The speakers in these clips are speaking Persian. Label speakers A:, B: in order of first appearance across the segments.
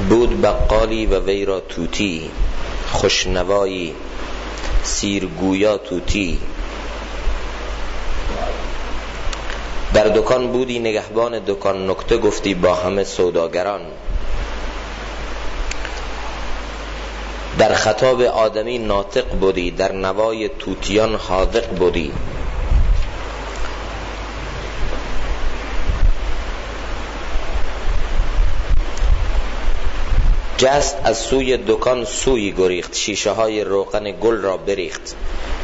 A: بود بقالی و وی را توتی، خوشنوایی سیرگویا توتی. در دکان بودی نگهبان دکان، نکته گفتی با همه سوداگران. در خطاب آدمی ناطق بودی، در نوای توتیان حاذق بودی. جست از سوی دکان سوی گریخت، شیشه های روغن گل را بریخت.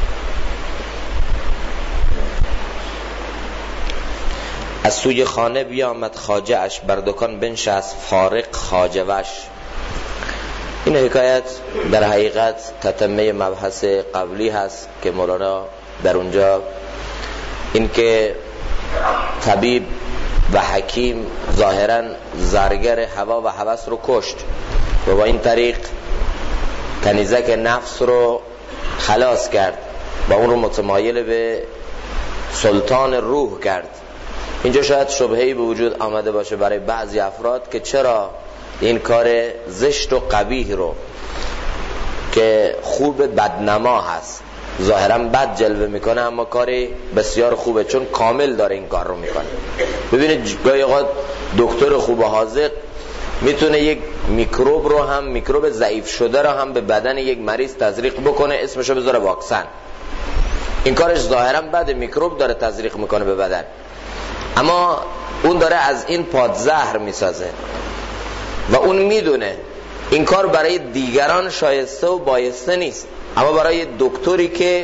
A: از سوی خانه بیامد خواجه اش، بر دکان بنشست فارق خواجه وش. این حکایت در حقیقت تتمه مبحث قبلی هست که مولانا در اونجا این که طبیب و حکیم ظاهرا زرگر هوا و هوس رو کشت و با این طریق کنیزک نفس رو خلاص کرد و اون رو متمایل به سلطان روح کرد. اینجا شاید شبهه‌ای به وجود آمده باشه برای بعضی افراد که چرا این کار زشت و قبیح رو که خوب بدنما هست، ظاهرا بد جلوه میکنه اما کاری بسیار خوبه چون کامل داره این کار رو میکنه. ببینید گاهی اوقات دکتر خوب و حاذق میتونه یک میکروب رو هم، میکروب ضعیف شده رو هم به بدن یک مریض تزریق بکنه، اسمشو بذاره واکسن. این کارش ظاهرا بده، میکروب داره تزریق میکنه به بدن، اما اون داره از این پادزهر میسازه و اون میدونه این کار برای دیگران شایسته و بایسته نیست، اما برای دکتری که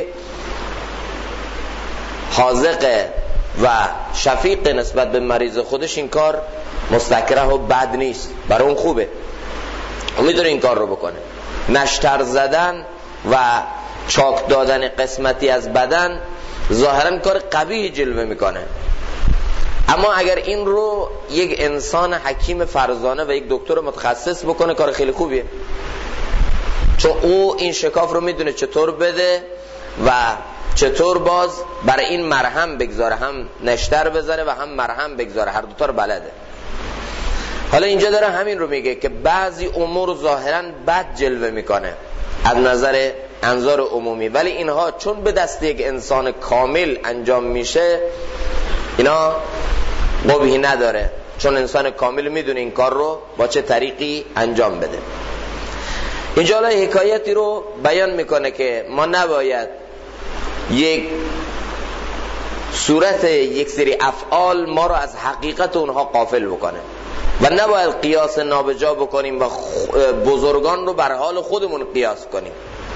A: حاذقه و شفیق نسبت به مریض خودش این کار مستکره و بد نیست، برای اون خوبه، اون میدونه این کار رو بکنه. نشتر زدن و چاک دادن قسمتی از بدن ظاهرا کار قبیح جلوه میکنه، اما اگر این رو یک انسان حکیم فرزانه و یک دکتر متخصص بکنه کار خیلی خوبیه، چون او این شکاف رو میدونه چطور بده و چطور باز برای این مرهم بگذاره، هم نشتر بزنه و هم مرهم بگذاره، هر دوتا رو بلده. حالا اینجا داره همین رو میگه که بعضی امور ظاهرا بد جلوه میکنه از نظر انظار عمومی، ولی اینها چون به دست یک انسان کامل انجام میشه اینا قبحی نداره، چون انسان کامل میدونه این کار رو با چه طریقی انجام بده. اینجا حالا حکایتی رو بیان میکنه که ما نباید یک صورت یک سری افعال ما رو از حقیقت اونها غافل بکنه و نباید قیاس نابجا بکنیم و بزرگان رو بر حال خودمون قیاس کنیم،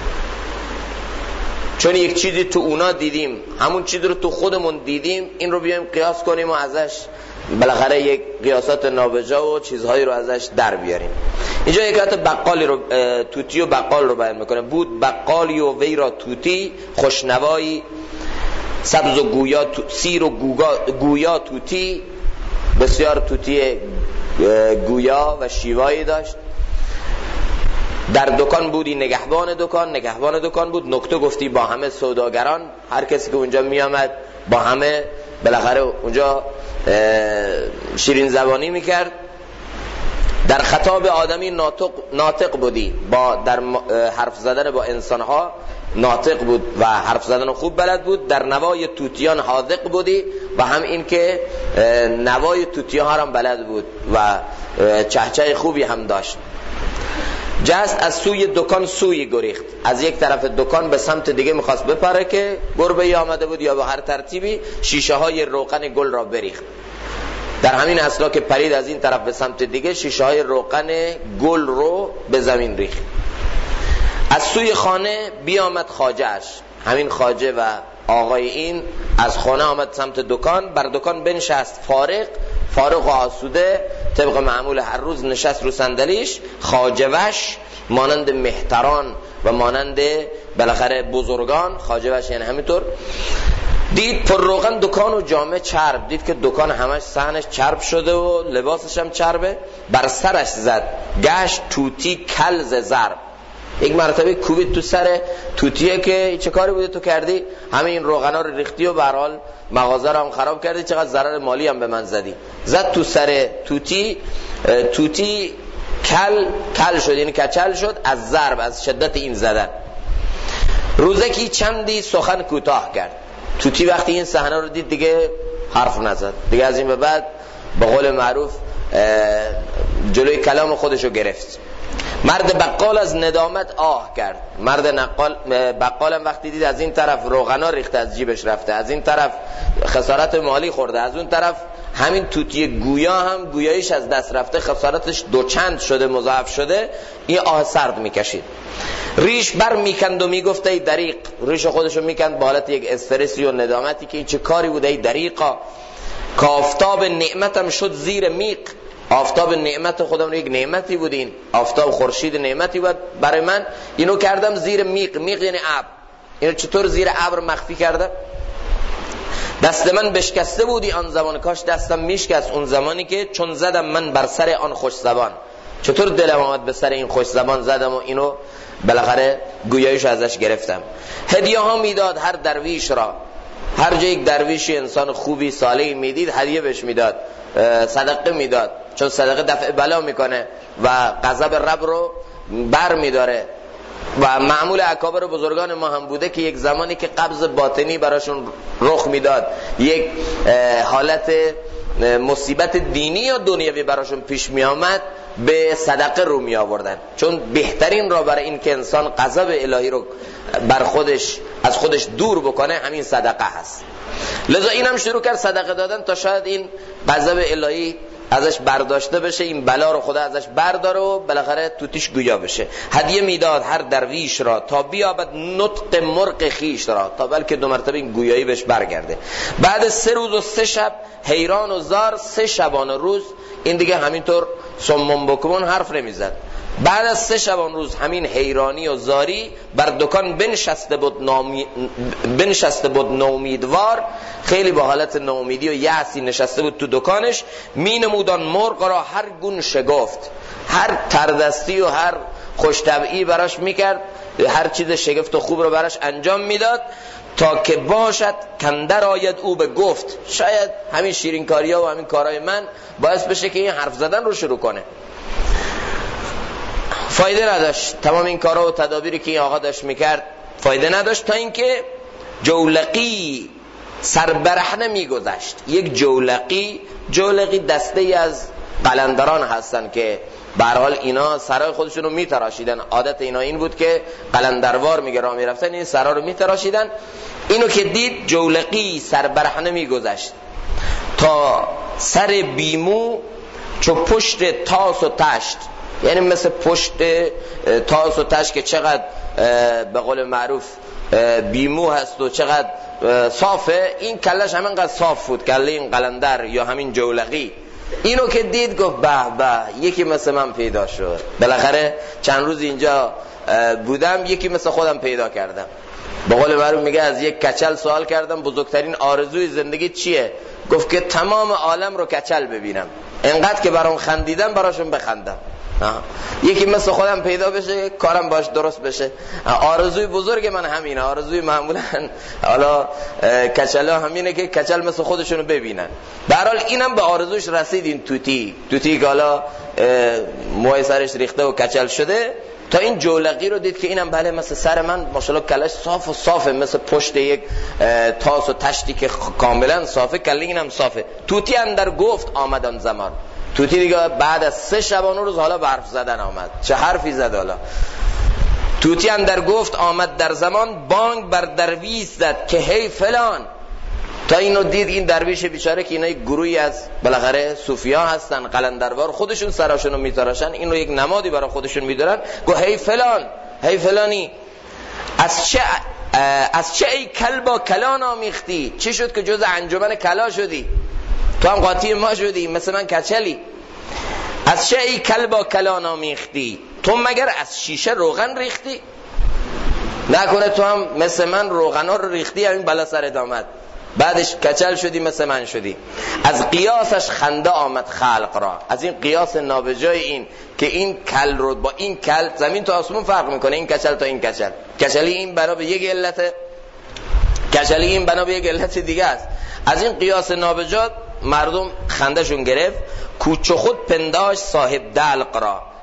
A: چون یک چیزی تو اونا دیدیم همون چیزی رو تو خودمون دیدیم این رو بیایم قیاس کنیم و ازش بالاخره یک قیاسات نابجا و چیزهایی رو ازش در بیاریم. اینجا حکایت بقالی رو توتی و بقال رو بیان میکنه. بود بقالی و وی را توتی، خوشنوایی سبز و گویا سیر و گویا توتی، بسیار توتی گویا و شیوایی داشت. در دکان بودی نگهبان دکان بود، نکته گفتی با همه سوداگران، هر کسی که اونجا میامد با همه بالاخره اونجا شیرین زبانی میکرد. در خطاب آدمی ناطق بودی، در حرف زدن با انسانها ناطق بود و حرف زدن خوب بلد بود. در نوای توتیان حاذق بودی و هم این که نوای توتیان ها هم بلد بود و چهچه خوبی هم داشت. جست از سوی دکان سوی گریخت، از یک طرف دکان به سمت دیگه میخواست بپره که گربه‌ای آمده بود یا به هر ترتیبی شیشه های روغن گل را بریخت. در همین اصلا که پرید از این طرف به سمت دیگه شیشه های روغن گل رو به زمین ریخت. از سوی خانه بیامد خواجه‌اش، همین خواجه و آقای این از خانه آمد سمت دکان، بر دکان بنشست فارغ و آسوده، طبق معمول هر روز نشست رو صندلیش. خواجه‌وش مانند مهتران و مانند بالاخره بزرگان، خواجه‌وش یعنی همینطور، دید پر روغن دکان و جامه چرب، دید که دکان همش صحنش چرب شده و لباسش هم چربه، بر سرش زد گشت توتی کل ز ضرب. یک مرتبه کوبید تو سر توتیه که چه کاری بوده تو کردی، همه این روغنا رو ریختی و به هر حال مغازه رو هم خراب کردی، چقدر ضرر مالی هم به من زدی. زد تو سر توتی کل شد، یعنی کچل شد از ضرب، از شدت این زدن. روزکی چندی سخن کوتاه کرد. توتی وقتی این صحنه رو دید دیگه حرف نزد، دیگه از این به بعد به قول معروف جلوی کلام خودشو گرفت. مرد بقال از ندامت آه کرد. مرد بقالم وقتی دید از این طرف روغنا ریخته از جیبش رفته، از این طرف خسارت مالی خورده، از اون طرف همین توتی گویا هم گویایش از دست رفته، خسارتش دوچند شده، مضاعف شده، این آه سرد میکشید. ریش بر میکند و میگفت ای دریق، ریش خودشو میکند با حالت یک استرسی و ندامتی که این چه کاری بوده، ای دریقا که آفتاب نعمتم شد زیر میق. آفتاب نعمت خودم رو یک نعمتی بود، این آفتاب خورشید نعمتی بود برای من، اینو کردم زیر میق. میق یعنی ابر. اینو چطور زیر ابر مخفی کردم؟ دست من بشکسته بودی آن زمان، کاش دستم میشکست اون زمانی که چون زدم من بر سر آن خوش زبان. چطور دلم آمد به سر این خوش زبان زدم و اینو بالاخره گویایش ازش گرفتم. هدیه ها میداد هر درویش را، هر جا یک درویشی انسان خوبی صالحی میدید هدیه بهش میداد، صدقه میداد، چون صدقه دفع بلا میکنه و غضب رب رو بر میداره. و معمول اکابر بزرگان ما هم بوده که یک زمانی که قبض باطنی براشون رخ میداد، یک حالت مصیبت دینی یا دنیوی براشون پیش می آمد، به صدقه رو می آوردن، چون بهترین را برای این که انسان غضب الهی رو بر خودش از خودش دور بکنه همین صدقه هست. لذا اینم شروع کرد صدقه دادن تا شاید این غضب الهی ازش برداشته بشه، این بلا رو خدا ازش برداره و بالاخره توتیش گویا بشه. هدیه میداد هر درویش را تا بیابد نطق مرغ خیش را، تا بلکه 2 مرتبه این گویایی بهش برگرده. بعد 3 روز و 3 شب حیران و زار، 3 شبانه روز این دیگه همینطور صمم بکمون حرف نمیزد. بعد از 3 شبانه روز همین حیرانی و زاری بر دکان بنشسته بود ناامیدوار، خیلی با حالت ناامیدی و یأسی نشسته بود تو دکانش. می نمودان مرغ را هر گون شگفت، هر تردستی و هر خوشطبعی براش میکرد، هر چیز شگفت و خوب رو براش انجام میداد، تا که باشد کندر آید او به گفت. شاید همین شیرینکاری‌ها و همین کارهای من باعث بشه که این حرف زدن رو شروع کنه. فایده نداشت، تمام این کارها و تدابیری که این آقا داشت میکرد فایده نداشت، تا اینکه جولقی سربرهنه میگذشت. یک جولقی دسته ای از قلندران هستن که به هر حال اینا سرای خودشون رو میتراشیدن. عادت اینا این بود که قلندروار میگه راه میرفتن، این سرا رو میتراشیدن. اینو که دید جولقی سربرهنه میگذشت تا سر بیمو چو پشت تاس و تشت، یعنی مثل پشت تاس و تشت که چقدر به قول معروف بیمو هست و چقدر صافه، این کلش همینقدر صاف بود، کله این قلندر یا همین جولقی. اینو که دید گفت به به، یکی مثل من پیدا شد. بالاخره چند روز اینجا بودم، یکی مثل خودم پیدا کردم. به قول معروف میگه از یک کچل سوال کردم بزرگترین آرزوی زندگی چیه؟ گفت که تمام عالم رو کچل ببینم، انقدر که برام خندیدم براشون بخندم. یکی مثل خودم پیدا بشه، کارم باش درست بشه. آرزوی بزرگ من همینه. آرزوی معمولا حالا کچلا همینه که کچل مثل خودشونو ببینن. به هر حال اینم به آرزوش رسید. این توتی که حالا موهای سرش ریخته و کچل شده، تا این جولقی رو دید که اینم بله مثل سر من ماشاءالله کلش صاف و صافه، مثل پشت یک تاس و تشتی که کاملا صافه، کله اینم صافه. توتی اندر گفت آمدن زمان. توتی دیگه بعد از 3 شبانه روز حالا به حرف زدن آمد. چه حرفی زد حالا؟ توتی اندر گفت آمد در زمان، بانگ بر درویش زد که هی فلان. تا اینو دید این درویش بیچاره که اینا یک گروهی از بالاخره صوفیا هستن، قلندروار، خودشون سراشونو میتراشن، اینو یک نمادی برای خودشون میدارن. گفت هی فلان، هی فلانی، از چه ای کلبا کلان آمیختی؟ چی شد که جز انجمن کلا شدی؟ تو هم قاطی ما شدی، مثل من کچلی. از چه ای کلبا کلان آمیختی؟ تو مگر از شیشه روغن ریختی؟ نکنه تو هم مثل من روغنا رو ریختی، همین بلا سرت آمد، بعدش کچل شدی مثل من شدی. از قیاسش خنده آمد خلق را. از این قیاس نابجای این که این کل رو با این کل، زمین تا آسمون فرق میکنه، این کچل تا این کچل. کچلی این بنا به یک علت، کچلی این بنا به یک علت دیگه است. از این قیاس نابجا مردم خندهشون گرفت. کوچ خود پنداش صاحب دلق را،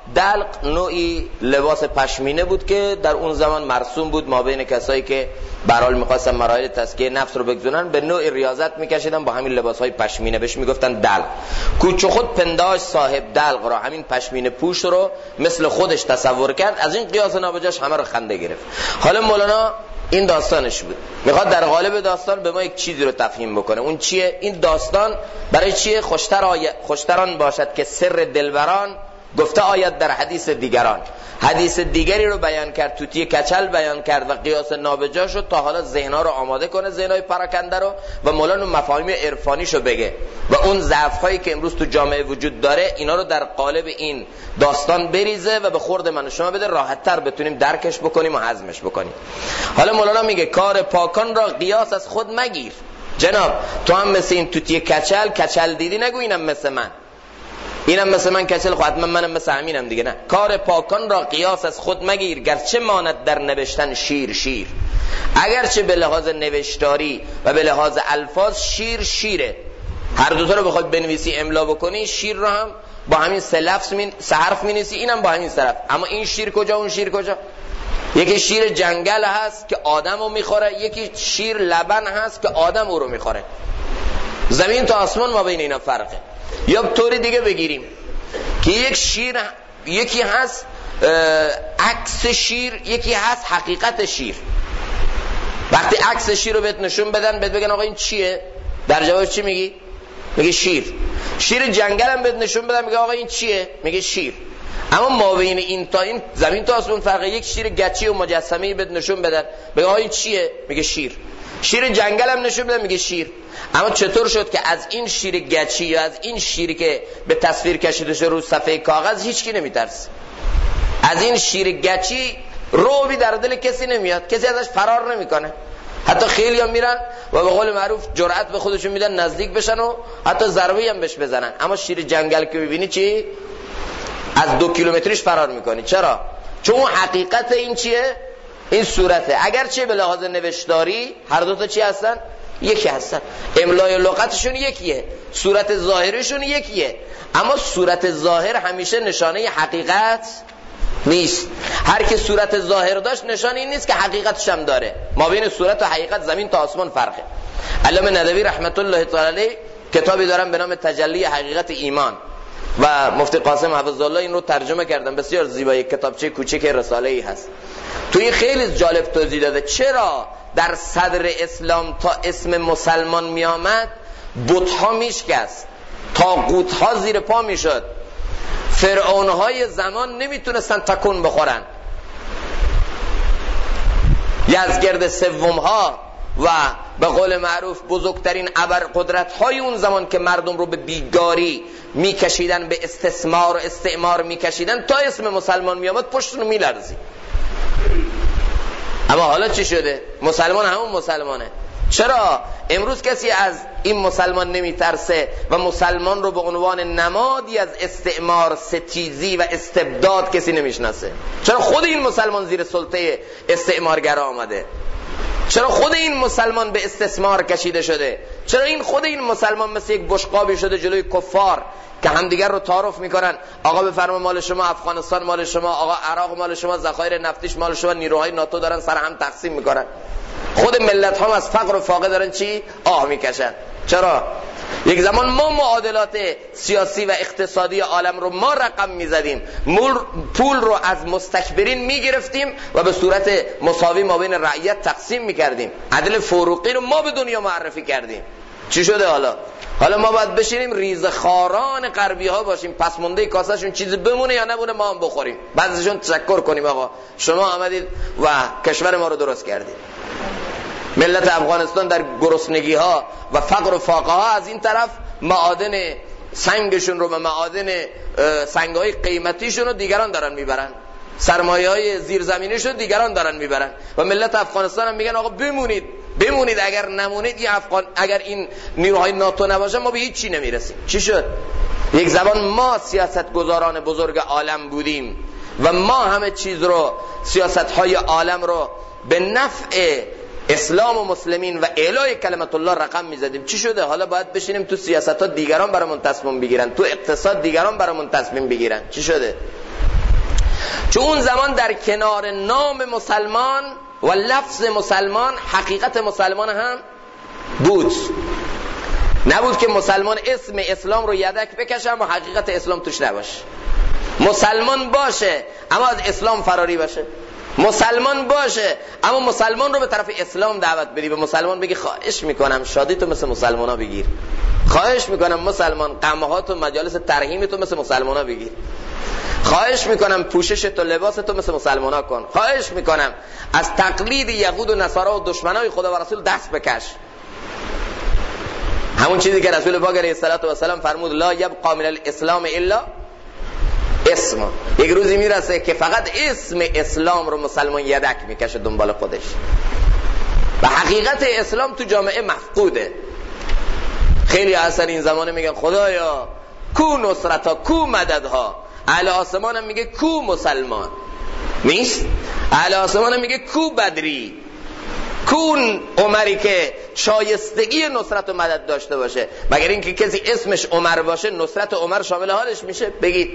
A: دلق نوعی لباس پشمینه بود که در اون زمان مرسوم بود ما بین کسایی که به هر حال می‌خواستن مراحل تزکیه نفس رو بگذرونن، به نوعی ریاضت می‌کشیدن با همین لباس‌های پشمینه، بهش میگفتن دلق. کوچه خود پنداش صاحب دلق را، همین پشمینه پوش رو مثل خودش تصور کرد، از این قیاس نابجاش همه رو خنده گرفت. حالا مولانا این داستانش بود، میخواد در قالب داستان به ما یک چیزی رو تفهیم بکنه. اون چیه؟ این داستان برای چیه؟ خوشتران باشد که سر دلبران گفته آید در حدیث دیگران. حدیث دیگری رو بیان کرد، توتی کچل بیان کرد و قیاس نابجا شد تا حالا ذهن‌ها رو آماده کنه، ذهن‌های پراکنده رو، و مولانا مفاهیم عرفانیشو بگه و اون ضعف‌هایی که امروز تو جامعه وجود داره اینا رو در قالب این داستان بریزه و به خورد من و شما بده، راحت‌تر بتونیم درکش بکنیم و هضمش بکنیم. حالا مولانا میگه کار پاکان را قیاس از خود مگیر. جناب تو هم مثل این توتی کچل دیدی، نگو اینم مثل من، اینم مثل من کچل، خب حتما منم مثل همینم دیگه. نه، کار پاکان را قیاس از خود مگیر، گرچه ماند در نوشتن شیر. اگرچه به لحاظ نوشتاری و به لحاظ الفاظ شیره، هر دوتا رو بخواد بنویسی املا بکنی، شیر رو هم با همین سه حرف می‌نویسی، اینم با همین سه حرف. اما این شیر کجا، اون شیر کجا؟ یکی شیر جنگل هست که آدم رو میخوره، یکی شیر لبن هست که آدم او رو میخوره. زمین تا آسمان ما بین اینا فرقه. یا طوری دیگه بگیریم که یک شیر، یکی هست عکس شیر، یکی هست حقیقت شیر. وقتی عکس شیر رو بهت نشون بدن، بهت بگن آقا این چیه، در جواب چی میگی؟ میگه شیر. شیر جنگل هم بهت نشون بدن، میگه آقا این چیه؟ میگه شیر. اما ما بین این تا این زمین تا آسمون فرقه. یک شیر گچی و مجسمه‌ای بهت نشون بدن، میگه آقا این چیه؟ میگه شیر. شیر جنگل هم نشون بدن، میگه شیر. اما چطور شد که از این شیر گچی یا از این شیری که به تصویر کشیده شده رو صفحه کاغذ هیچ کی نمیترسه؟ از این شیر گچی روبی در دل کسی نمیاد، کسی ازش فرار نمیکنه. حتی خیلی هم میرن و به قول معروف جرأت به خودشون میدن نزدیک بشن و حتی ضربه هم بهش بزنن. اما شیر جنگل که ببینی چی؟ از 2 کیلومتریش فرار میکنی. چرا؟ چون حقیقت این چیه؟ این صورته. اگرچه به لحاظ نوشتاری هر دو تا چی هستن؟ یکی هستن. املای لغتشون یکیه، صورت ظاهرشون یکیه، اما صورت ظاهر همیشه نشانه حقیقت نیست. هر که صورت ظاهر داشت نشانه این نیست که حقیقتش هم داره. ما بین صورت و حقیقت زمین تا آسمان فرقه. علامه ندوی رحمت الله تعالی علیه کتابی دارن به نام تجلی حقیقت ایمان و مفتی قاسم حفظه الله این رو ترجمه کردن، بسیار زیبا، یک کتابچه کوچیک رساله‌ای هست. تو این خیلی جالب توضیح داده چرا در صدر اسلام تا اسم مسلمان می آمد بت‌ها میشکست، طاغوت‌ها زیر پا میشد، فرعون‌های زمان نمیتونستن تکون بخورن، یزدگرد سوم‌ها و به قول معروف بزرگترین ابرقدرت‌های اون زمان که مردم رو به بیگاری میکشیدن، به استثمار و استعمار میکشیدن، تا اسم مسلمان میامد پشتون میلرزید. اما حالا چی شده؟ مسلمان همون مسلمانه. چرا امروز کسی از این مسلمان نمیترسه و مسلمان رو به عنوان نمادی از استعمار، ستیزی و استبداد کسی نمیشناسه؟ چرا خود این مسلمان زیر سلطه استعمارگرا آمده؟ چرا خود این مسلمان به استثمار کشیده شده؟ چرا خود این مسلمان مثل یک بشقابی شده جلوی کفار که همدیگر رو تعارف میکنن؟ آقا بفرما مال شما، افغانستان مال شما، آقا عراق مال شما، ذخایر نفتیش مال شما، نیروهای ناتو دارن سر هم تقسیم میکنن. خود ملت ها از فقر و فاقه دارن چی؟ آه میکشن. چرا؟ یک زمان ما معادلات سیاسی و اقتصادی عالم رو ما رقم میزدیم، پول رو از مستکبرین میگرفتیم و به صورت مساوی ما بین رعیت تقسیم میکردیم، عدل فروغی رو ما به دنیا معرفی کردیم. چی شده حالا ما باید بشینیم ریزخواران غربی ها باشیم، پس مونده کاسهشون چیزی بمونه یا نمونه ما هم بخوریم، بعضیشون تشکر کنیم آقا شما آمدید و کشور ما رو درست کردید. ملت افغانستان در گرسنگی ها و فقر و فاقه ها از این طرف معادن سنگشون رو و معادن سنگ‌های قیمتیشون رو دیگران دارن میبرن، سرمایه‌های زیرزمینیشون رو دیگران دارن میبرن و ملت افغانستان هم میگن آقا بمونید، اگر نمونید اگر این نیروهای ناتو نباشه ما به هیچ چی نمیرسیم. چی شد؟ یک زمان ما سیاستگزاران بزرگ عالم بودیم و ما همه چیز رو، سیاست‌های عالم رو به نفع اسلام و مسلمین و اعلای کلمت الله رقم میزدیم. چی شده؟ حالا باید بشینیم تو سیاست ها دیگران برامون تصمیم بگیرن، تو اقتصاد دیگران برامون تصمیم بگیرن. چی شده؟ چون اون زمان در کنار نام مسلمان و لفظ مسلمان حقیقت مسلمان هم بود. نبود که مسلمان اسم اسلام رو یدک بکشه و حقیقت اسلام توش نباشه. مسلمان باشه اما از اسلام فراری باشه. مسلمان باشه اما مسلمان رو به طرف اسلام دعوت بدی. به مسلمان بگی خواهش میکنم شادی تو مثل مسلمان ها بگیر، خواهش میکنم مسلمان قمهات و مجالس ترحیم تو مثل مسلمان ها بگیر، خواهش میکنم پوشش تو لباس تو مثل مسلمان ها کن، خواهش میکنم از تقلید یهود و نصارا و دشمنای خدا و رسول دست بکش. همون چیزی که رسول پاک علیه السلام فرمود لا یبقى من الاسلام الا اسم. یک روزی میرسه که فقط اسم اسلام رو مسلمان یدک میکشه دنبال خودش و حقیقت اسلام تو جامعه مفقوده. خیلی اثر این زمانه میگن خدایا کو نصرتا کو مددها، اهل آسمان هم میگه کو مسلمان نیست، اهل آسمان هم میگه کو بدری، کون عمری که شایستگی نصرت و مدد داشته باشه. مگر اینکه کسی اسمش عمر باشه نصرت عمر شامل حالش میشه؟ بگید.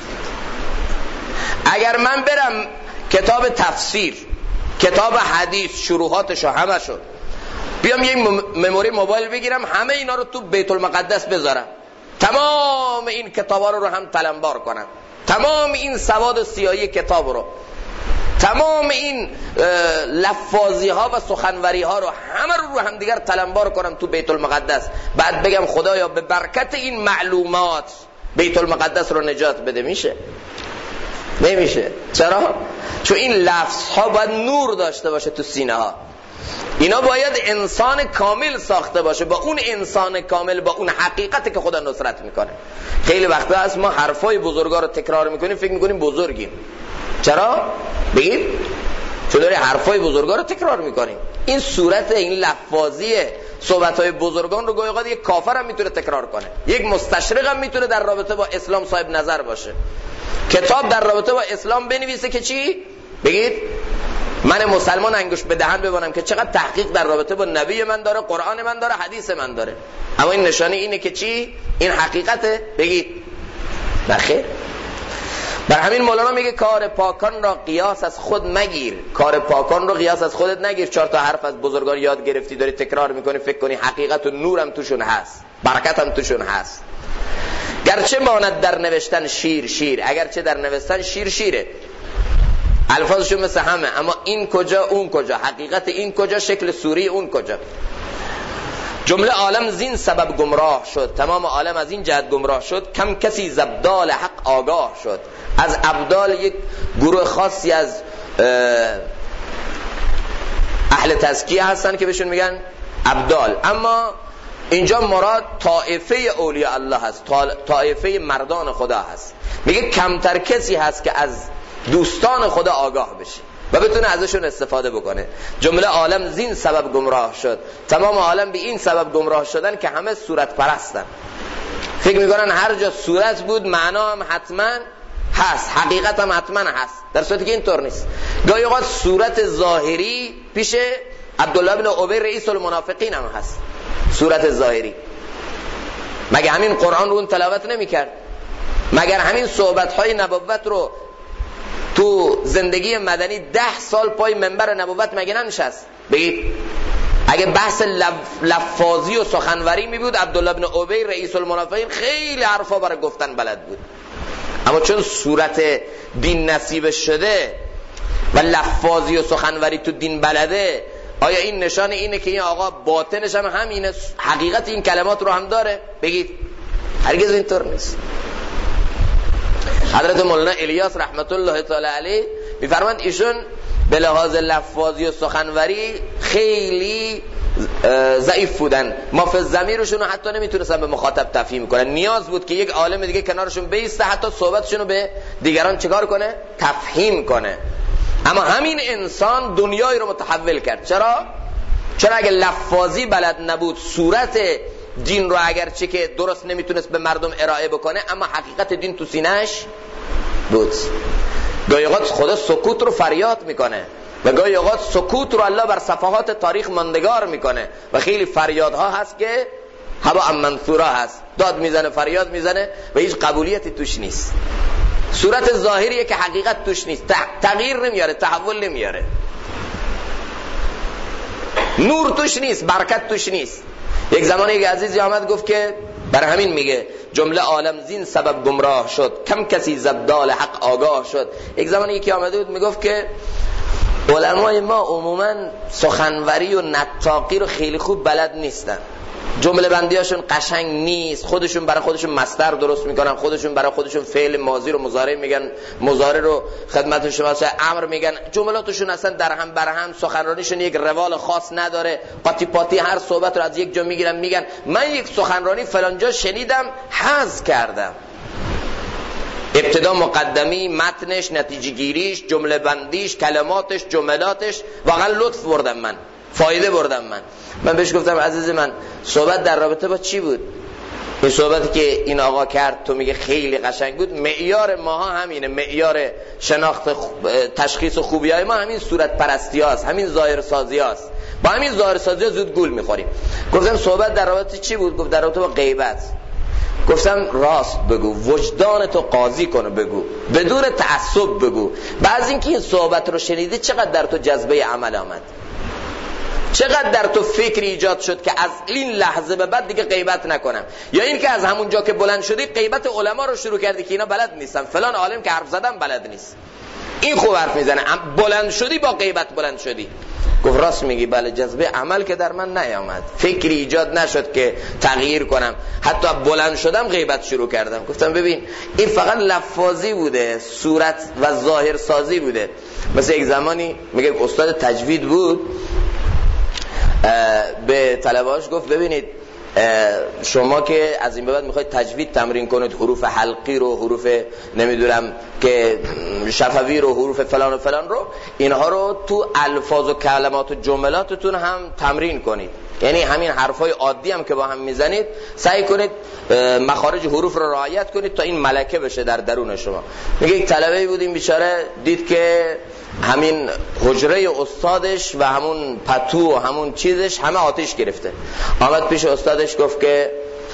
A: اگر من برم کتاب تفسیر، کتاب حدیث، شروحاتشو همه شد بیام یک مموری موبایل بگیرم همه اینا رو تو بیت المقدس بذارم، تمام این کتابا رو هم تلمبار کنم، تمام این سواد و سیاهی کتاب رو، تمام این لفاظی ها و سخنوری ها رو همه رو هم دیگر تلمبار کنم تو بیت المقدس، بعد بگم خدایا به برکت این معلومات بیت المقدس رو نجات بده؟ میشه؟ نمیشه. چرا؟ چون این لفظ ها باید نور داشته باشه تو سینه ها. اینا باید انسان کامل ساخته باشه، با اون انسان کامل، با اون حقیقتی که خدا نصرت میکنه. خیلی وقتا هست ما حرفای بزرگا رو تکرار میکنیم فکر میکنیم بزرگیم. چرا؟ بگید. چون داری حرفای بزرگا رو تکرار میکنیم. این صورت، این لفاظی صحبتهای بزرگان رو گاهی اوقات یک کافر هم میتونه تکرار کنه، یک مستشرق هم میتونه در رابطه با اسلام صاحب نظر باشه، کتاب در رابطه با اسلام بنویسه که چی؟ بگید. من مسلمان انگوش به دهن ببانم که چقدر تحقیق در رابطه با نبی من داره، قرآن من داره، حدیث من داره، اما این نشانه اینه که چی؟ این حقیقته؟ بگید. بخیر. بر همین مولانا میگه کار پاکان را قیاس از خود مگیر. کار پاکان رو قیاس از خودت نگیر. 4 تا حرف از بزرگان یاد گرفتی داری تکرار میکنی، فکر کنی حقیقت و نورم توشون هست، برکت هم توشون هست. گرچه ماند در نوشتن شیر شیر، اگرچه در نوشتن شیر شیره، الفاظشون مثل همه، اما این کجا اون کجا، حقیقت این کجا، شکل صوری اون کجا. جمله عالم زین سبب گمراه شد، تمام عالم از این جهت گمراه شد. کم کسی ز ابدال حق آگاه شد. از ابدال یک گروه خاصی از اهل تزکیه هستن که بهشون میگن ابدال، اما اینجا مراد طائفه اولیاء الله هست، طائفه مردان خدا هست. میگه کمتر کسی هست که از دوستان خدا آگاه بشه و بتونه ازشون استفاده بکنه. جمله عالم زین سبب گمراه شد، تمام عالم به این سبب گمراه شدن که همه صورت پرستن، فکر میکنن هر جا صورت بود معنا هم حتما هست، حقیقت هم حتما هست، در صورتی که اینطور نیست. گاهی اوقات صورت ظاهری پیش عبدالله بن ابی رئیس المنافقین هم هست. صورت ظاهری مگه همین قرآن رو اون تلاوت نمی کرد؟ مگر همین صحبت‌های نبوت رو تو زندگی مدنی 10 سال پای منبر نبوت مگه ننشست؟ بگید. اگه بحث لفاظی و سخنوری می بود عبدالله بن ابی رئیس المنافقین خیلی حرفا برای گفتن بلد بود، اما چون صورت دین نصیب شده و لفاظی و سخنوری تو دین بلده، آیا این نشان اینه که این آقا باطنش هم همینه، حقیقت این کلمات رو هم داره؟ بگید. هرگز اینطور نیست. حضرت مولانا الیاس رحمت الله تعالی علیه میفرماند ایشون به لحاظ لفاظی و سخنوری خیلی ضعیف بودن، مافز ضمیرشون رو حتی نمیتونستن به مخاطب تفهیم کنن، نیاز بود که یک عالم دیگه کنارشون بیسته حتی صحبتشون رو به دیگران چکار کنه؟ تفهیم کنه. اما همین انسان دنیای رو متحول کرد. چرا؟ چون اگه لفاظی بلد نبود، صورت دین رو اگرچه که درست نمیتونست به مردم ارائه بکنه، اما حقیقت دین تو سینه‌اش بود. گاهی اوقات خدا سکوت رو فریاد میکنه و گاهی اوقات سکوت رو الله بر صفحات تاریخ ماندگار میکنه و خیلی فریادها هست که هوا منثورا هست، داد میزنه، فریاد میزنه و هیچ قبولیتی توش نیست. صورت ظاهریه که حقیقت توش نیست، تغییر نمیاره، تحول نمیاره، نور توش نیست، برکت توش نیست. یک زمانی یک عزیزی آمد گفت که برای همین میگه جمله عالم زین سبب گمراه شد، کم کسی زبدال حق آگاه شد. یک زمانی یکی آمده بود میگفت که علمای ما عموما سخنوری و نطاقی رو خیلی خوب بلد نیستن، جمله بندیاشون قشنگ نیست، خودشون برای خودشون مصدر درست میکنن، خودشون برای خودشون فعل ماضی رو مضارع میگن، مضارع رو خدمت شما امر میگن، جملاتشون اصلا در هم بر هم، سخنرانیشون یک روال خاص نداره، قاطی پاتی هر صحبت رو از یک جا میگیرن میگن من یک سخنرانی فلانجا شنیدم حذف کردم، ابتدا مقدمی، متنش، نتیجه گیریش، جمله بندیش، کلماتش، جملاتش، واقعا لطف بردم من، فایده بردم من بهش گفتم عزیز من صحبت در رابطه با چی بود؟ این صحبتی که این آقا کرد تو میگه خیلی قشنگ بود، معیار ماها همینه، معیار شناخت تشخیص خوبی های ما همین صورت پرستی هاست، همین ظاهر سازی هاست، با همین ظاهر سازی ها زود گول میخوریم. گفتم صحبت در رابطه چی بود؟ گفت در رابطه با غیبت. گفتم راست بگو، وجدان تو قاضی کنه بگو، بدون تعصب بگو. بعض اینکه این صحبت رو شنیدی چقدر در تو جذبه عمل آمد، چقدر در تو فکری ایجاد شد که از این لحظه به بعد دیگه غیبت نکنم، یا این که از همون جا که بلند شدی غیبت علما رو شروع کردی که اینا بلد نیستن، فلان عالم که حرف زدن بلد نیست، این خوب حرف میزنه، بلند شدی با غیبت بلند شدی. گفت راست میگی، بله جذبه عمل که در من نیامد، فکری ایجاد نشد که تغییر کنم، حتی بلند شدم غیبت شروع کردم. گفتم ببین این فقط لفاظی بوده، صورت و ظاهر سازی بوده. مثل یک زمانی میگه استاد تجوید بود، به طلبه‌هاش گفت ببینید شما که از این به بعد میخواید تجوید تمرین کنید، حروف حلقی رو، حروف نمیدونم که شفوی رو، حروف فلان و فلان رو، اینها رو تو الفاظ و کلمات و جملاتتون هم تمرین کنید، یعنی همین حرفای عادی هم که با هم میزنید سعی کنید مخارج حروف رو رعایت کنید تا این ملکه بشه در درون شما. میگه یک طلبه‌ای بود، این بیچاره دید که همین حجره استادش و همون پتو و همون چیزش همه آتش گرفته. آمد پیش استادش گفت که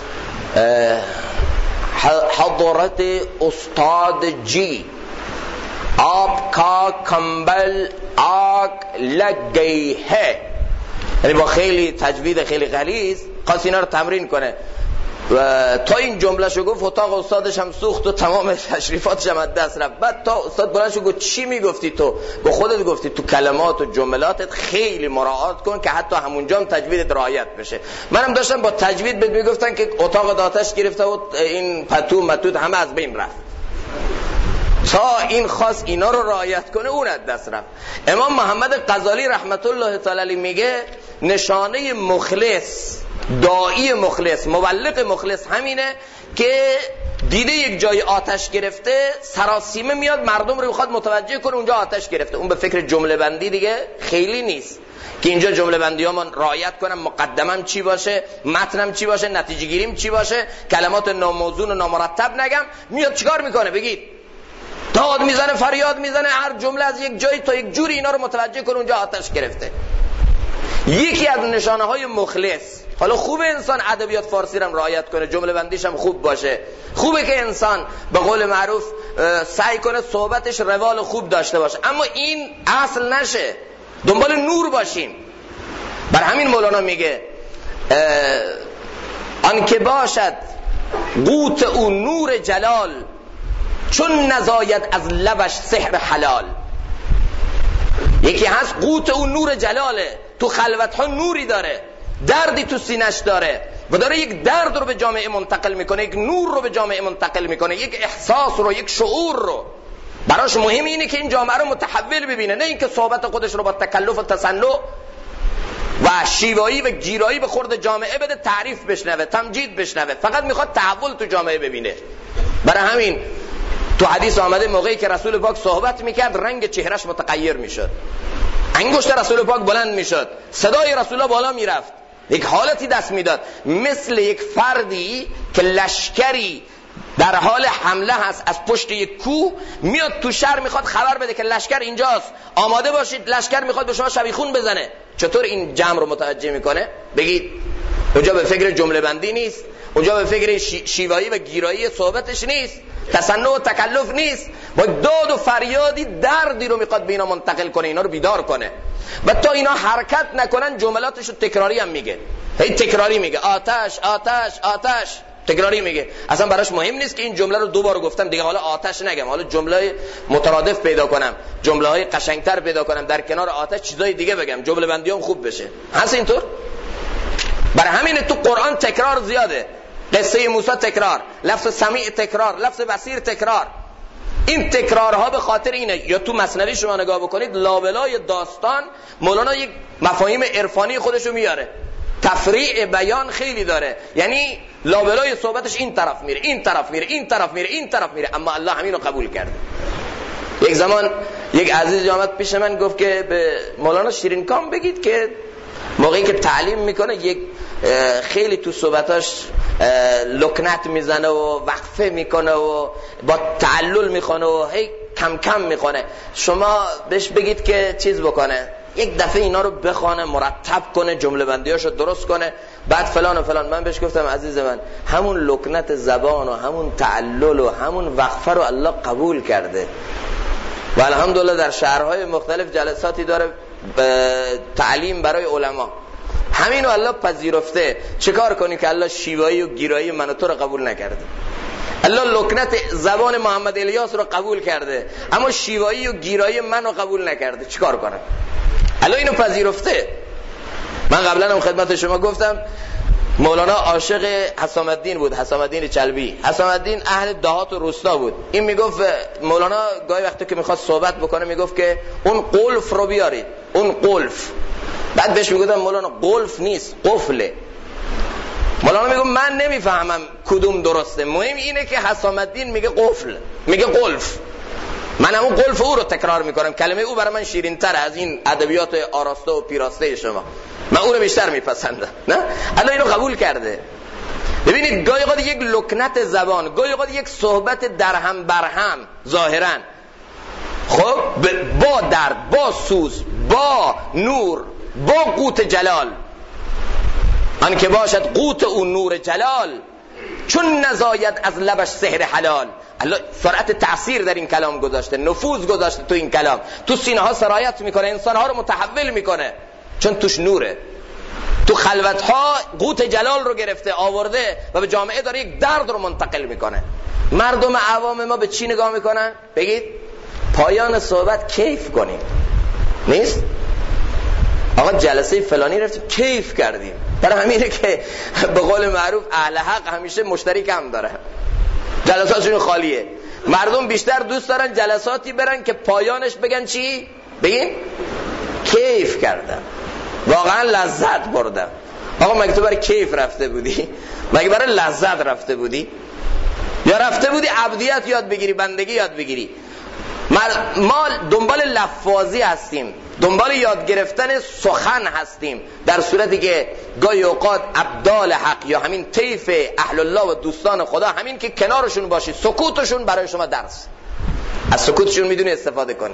A: حضرت استاد جی آپ کا کمبل آگ لگ گئی ہے، یعنی با خیلی تجوید خیلی غلیظ خواست اینا رو تمرین کنه و تا این جمله شو گفت اتاق استادش هم سوخت و تمام تشریفاتش هم از دست رفت. بعد تا استاد بلند شو گفت چی میگفتی تو؟ گفت خودت گفتی تو کلمات و جملاتت خیلی مراعات کن که حتی همونجا هم تجویدت رعایت بشه. منم داشتم با تجوید بهت میگفتن که اتاق آتش گرفته و این پتو متود همه از بین رفت، تا این خاص اینا رو رعایت کنه اون از دست رفت. امام محمد غزالی رحمت الله تعالی علیه میگه نشانه مخلص، داعی مخلص، مبلغ مخلص همینه که دیده یک جای آتش گرفته سراسیمه میاد مردم رو بخواد متوجه کنه اونجا آتش گرفته، اون به فکر جمله بندی دیگه خیلی نیست که اینجا جمله بندی ها من رعایت کنم، مقدمم چی باشه، متنم چی باشه، نتیجه گیریم چی باشه، کلمات ناموزون و نامرتب نگم. میاد چیکار میکنه بگید؟ داد میزنه، فریاد میزنه، هر جمله از یک جایی تا یک جوری اینا رو متوجه کنه اونجا آتش گرفته. یکی از نشانه های مخلص. حالا خوبه انسان ادبیات فارسی رو رعایت کنه، جمله بندیش هم خوب باشه، خوبه که انسان به قول معروف سعی کنه صحبتش روال خوب داشته باشه، اما این اصل نشه، دنبال نور باشیم. بر همین مولانا میگه آن که باشد قوت او نور جلال، چون نزاید از لبش سحر حلال. یکی هست قوت او نور جلاله، تو خلوت ها نوری داره، دردی تو سینش داره و داره یک درد رو به جامعه منتقل میکنه، یک نور رو به جامعه منتقل میکنه، یک احساس رو، یک شعور رو. براش مهم اینه که این جامعه رو متحول ببینه، نه اینکه صحبت خودش رو با تکلف و تسنع و شیوایی و گیرایی به خورد جامعه بده، تعریف بشنوه، تمجید بشنوه، فقط میخواد تحول تو جامعه ببینه. برای همین تو حدیث آمده موقعی که رسول پاک صحبت میکرد رنگ چهرش متغیر میشد، انگشت رسول پاک بلند میشد، صدای رسول الله بالا میرفت، یک حالتی دست میداد، مثل یک فردی که لشکری در حال حمله هست از پشت یک کوه میاد تو شهر، میخواد خبر بده که لشکر اینجاست، آماده باشید، لشکر میخواد به شما شبیخون بزنه. چطور این جمع رو متوجه میکنه؟ بگید اونجا به فکر جمله بندی نیست، اونجا به فکر شیوایی و گیرایی صحبتش نیست، تصنع و تکلف نیست، با داد و فریادی دردی رو میخواد به اینا منتقل کنه، اینا رو بیدار کنه. و تا اینا حرکت نکنن جملاتش رو تکراری هم میگه، هی تکراری میگه آتش آتش آتش، تکراری میگه. اصلا براش مهم نیست که این جمله رو دو بار گفتم دیگه حالا آتش نگم، حالا جمله مترادف پیدا کنم، جمله های قشنگتر پیدا کنم، در کنار آتش چیزای دیگه بگم، جمله بندیام خوب بشه. هست اینطور؟ برای همین تو قرآن تکرار زیاده. قصه موسی تکرار، لفظ سمیع تکرار، لفظ بصیر تکرار. این تکرارها به خاطر اینه. یا تو مثنوی شما نگاه بکنید، لابلای داستان مولانا یک مفاهیم عرفانی خودشو میاره، تفریع بیان خیلی داره، یعنی لابلای صحبتش این طرف میره، این طرف میره، این طرف میره، این طرف میره، اما الله همین رو قبول کرده. یک زمان یک عزیز آمد پیش من گفت که به مولانا شیرین کام بگید که موقعی که تعلیم میکنه یک خیلی تو صحبتاش لکنت میزنه و وقفه میکنه و با تعلل میخونه و هی کم کم میخونه، شما بهش بگید که چیز بکنه، یک دفعه اینا رو بخونه، مرتب کنه، جمله بندیاشو درست کنه، بعد فلان و فلان. من بهش گفتم عزیز من، همون لکنت زبان و همون تعلل و همون وقفه رو الله قبول کرده و الحمدلله در شهرهای مختلف جلساتی داره تعلیم برای علما، همین رو الله پذیرفته. چیکار کنیم که الله شیوایی و گیرایی من و تو رو قبول نکرده؟ الله لکنت زبان محمد الیاس رو قبول کرده اما شیوایی و گیرایی من رو قبول نکرده، چیکار کنم؟ الله اینو پذیرفته. من قبلا هم خدمت شما گفتم مولانا عاشق حسام الدین بود، حسام الدین چلبی. حسام الدین اهل دهات و روستا بود. این میگفت مولانا گاهی وقتی که میخواد صحبت بکنه میگفت که اون قلف رو بیارید، اون قلف. بعد بهش میگفتم مولانا قلف نیست، قفله. مولانا میگه من نمیفهمم کدوم درسته، مهم اینه که حسام الدین میگه قفل، میگه قلف، من همون قلف او رو تکرار میکنم، کلمه او برای من شیرین تر از این ادبیات آراسته و پیراسته شما، من اون رو بیشتر میپسندم. نه الله اینو قبول کرده. ببینید گاهی اوقات یک لکنت زبان، گاهی اوقات یک صحبت درهم برهم ظاهرا، خب با درد، با سوز، با نور، با قوت جلال، آن که باشد قوت او نور جلال، چون نزاید از لبش سحر حلال. الله سرعت تأثیر در این کلام گذاشته، نفوذ گذاشته تو این کلام، تو سینه ها سرایت میکنه، انسان ها رو متحول میکنه، چون توش نوره. تو خلوت ها قوت جلال رو گرفته آورده و به جامعه داره یک درد رو منتقل میکنه. مردم عوام ما به چی نگاه میکنن؟ بگید پایان صحبت کیف کنیم، نیست؟ آقا جلسه فلانی رفتیم کیف کردیم. برای همینه که به قول معروف اهل حق همیشه مشتری کم داره، جلساتشون خالیه. مردم بیشتر دوست دارن جلساتی برن که پایانش بگن چی؟ بگین کیف کردم، واقعا لذت بردم. آقا مگه تو برای کیف رفته بودی؟ مگه برای لذت رفته بودی؟ یا رفته بودی عبدیت یاد بگیری، بندگی یاد بگیری؟ ما دنبال لفاظی هستیم، دنبال یاد گرفتن سخن هستیم، در صورتی که گاهی اوقات عبدال حق یا همین طیف اهل الله و دوستان خدا همین که کنارشون باشید، سکوتشون برای شما درس، از سکوتشون میدونی استفاده کنی.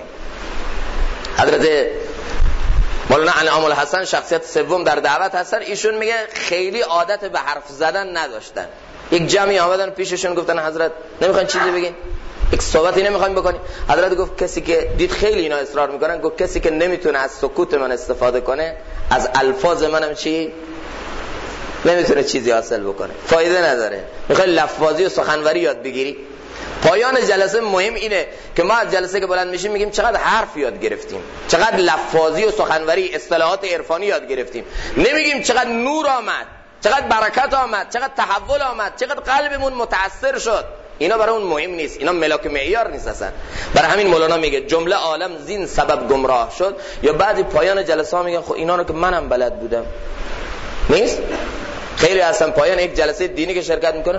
A: حضرت مولانا انعام الحسن شخصیت سوم در دعوت هستن، ایشون میگه خیلی عادت به حرف زدن نداشتن. یک جمعی آمدن پیششون گفتن حضرت نمیخواین چیزی بگین؟ یک صحبتی نمیخوایم بکنی؟ حضرت گفت کسی که دید خیلی اینا اصرار میکنن، گفت کسی که نمیتونه از سکوت من استفاده کنه، از الفاظ منم چی نمیتونه چیزی حاصل بکنه، فایده نداره. میخوای لفاظی و سخنوری یاد بگیری؟ پایان جلسه مهم اینه که ما از جلسه که بلند میشیم میگیم چقدر حرف یاد گرفتیم، چقدر لفاظی و سخنوری اصطلاحات عرفانی یاد گرفتیم. نمیگیم چقدر نور آمد، چقدر برکت آمد، چقدر تحول آمد، چقدر قلبمون متاثر شد. اینا برای اون مهم نیست، اینا ملاک معیار نیست اصلا. برای همین مولانا میگه جمله عالم زین سبب گمراه شد، یا بعضی پایان جلسه ها میگن خب اینا رو که منم بلد بودم. نیست؟ خیلی اصلا پایان یک جلسه دینی که شرکت میکنه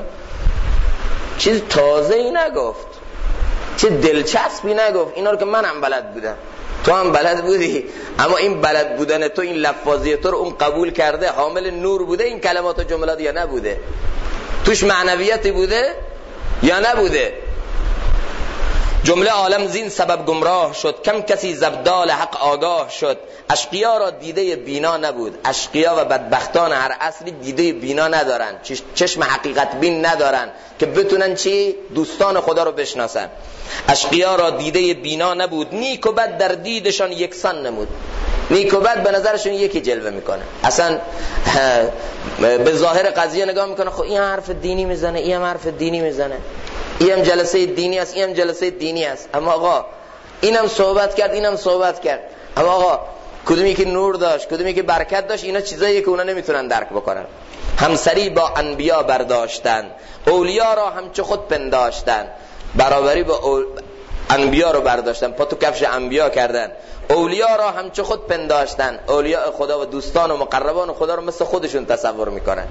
A: چیز تازه ای نگفت، چیز دلچسبی نگفت، اینا رو که منم بلد بودم. تو هم بلد بودی، اما این بلد بودن تو، این لفاظی تو رو اون قبول کرده، حامل نور بوده این کلمات و جملات یا نبوده؟ توش معنویتی بوده یا نبوده؟ جمله عالم زین سبب گمراه شد، کم کسی زبدال حق آگاه شد. اشقیا را دیده بینا نبود. اشقیا و بدبختان هر عصری دیده بینا ندارن، چشم حقیقت بین ندارن که بتونن چی؟ دوستان خدا رو بشناسن. اشقیا را دیده بینا نبود، نیک و بد در دیدشان یکسان نمود. نیک و بد به نظرشون یکی جلوه میکنه، اصلا به ظاهر قضیه نگاه میکنه، خب این حرف دینی میزنه، این هم حرف دینی میزنه، این هم جلسه دینی است، این هم جلسه دینی است. اما آقا اینم صحبت کرد، اینم صحبت کرد، اما آقا کدومی که نور داشت، کدومی که برکت داشت، اینا چیزاییه که اونا نمیتونن درک بکنن. همسری با انبیا برداشتن، اولیا را همچو خود پنداشتن. برابری با انبیا رو برداشتن، پا تو کفش انبیا کردن. اولیا را همچو خود پنداشتن. اولیاء خدا و دوستان و مقربان خدا رو مثل خودشون تصور میکنن.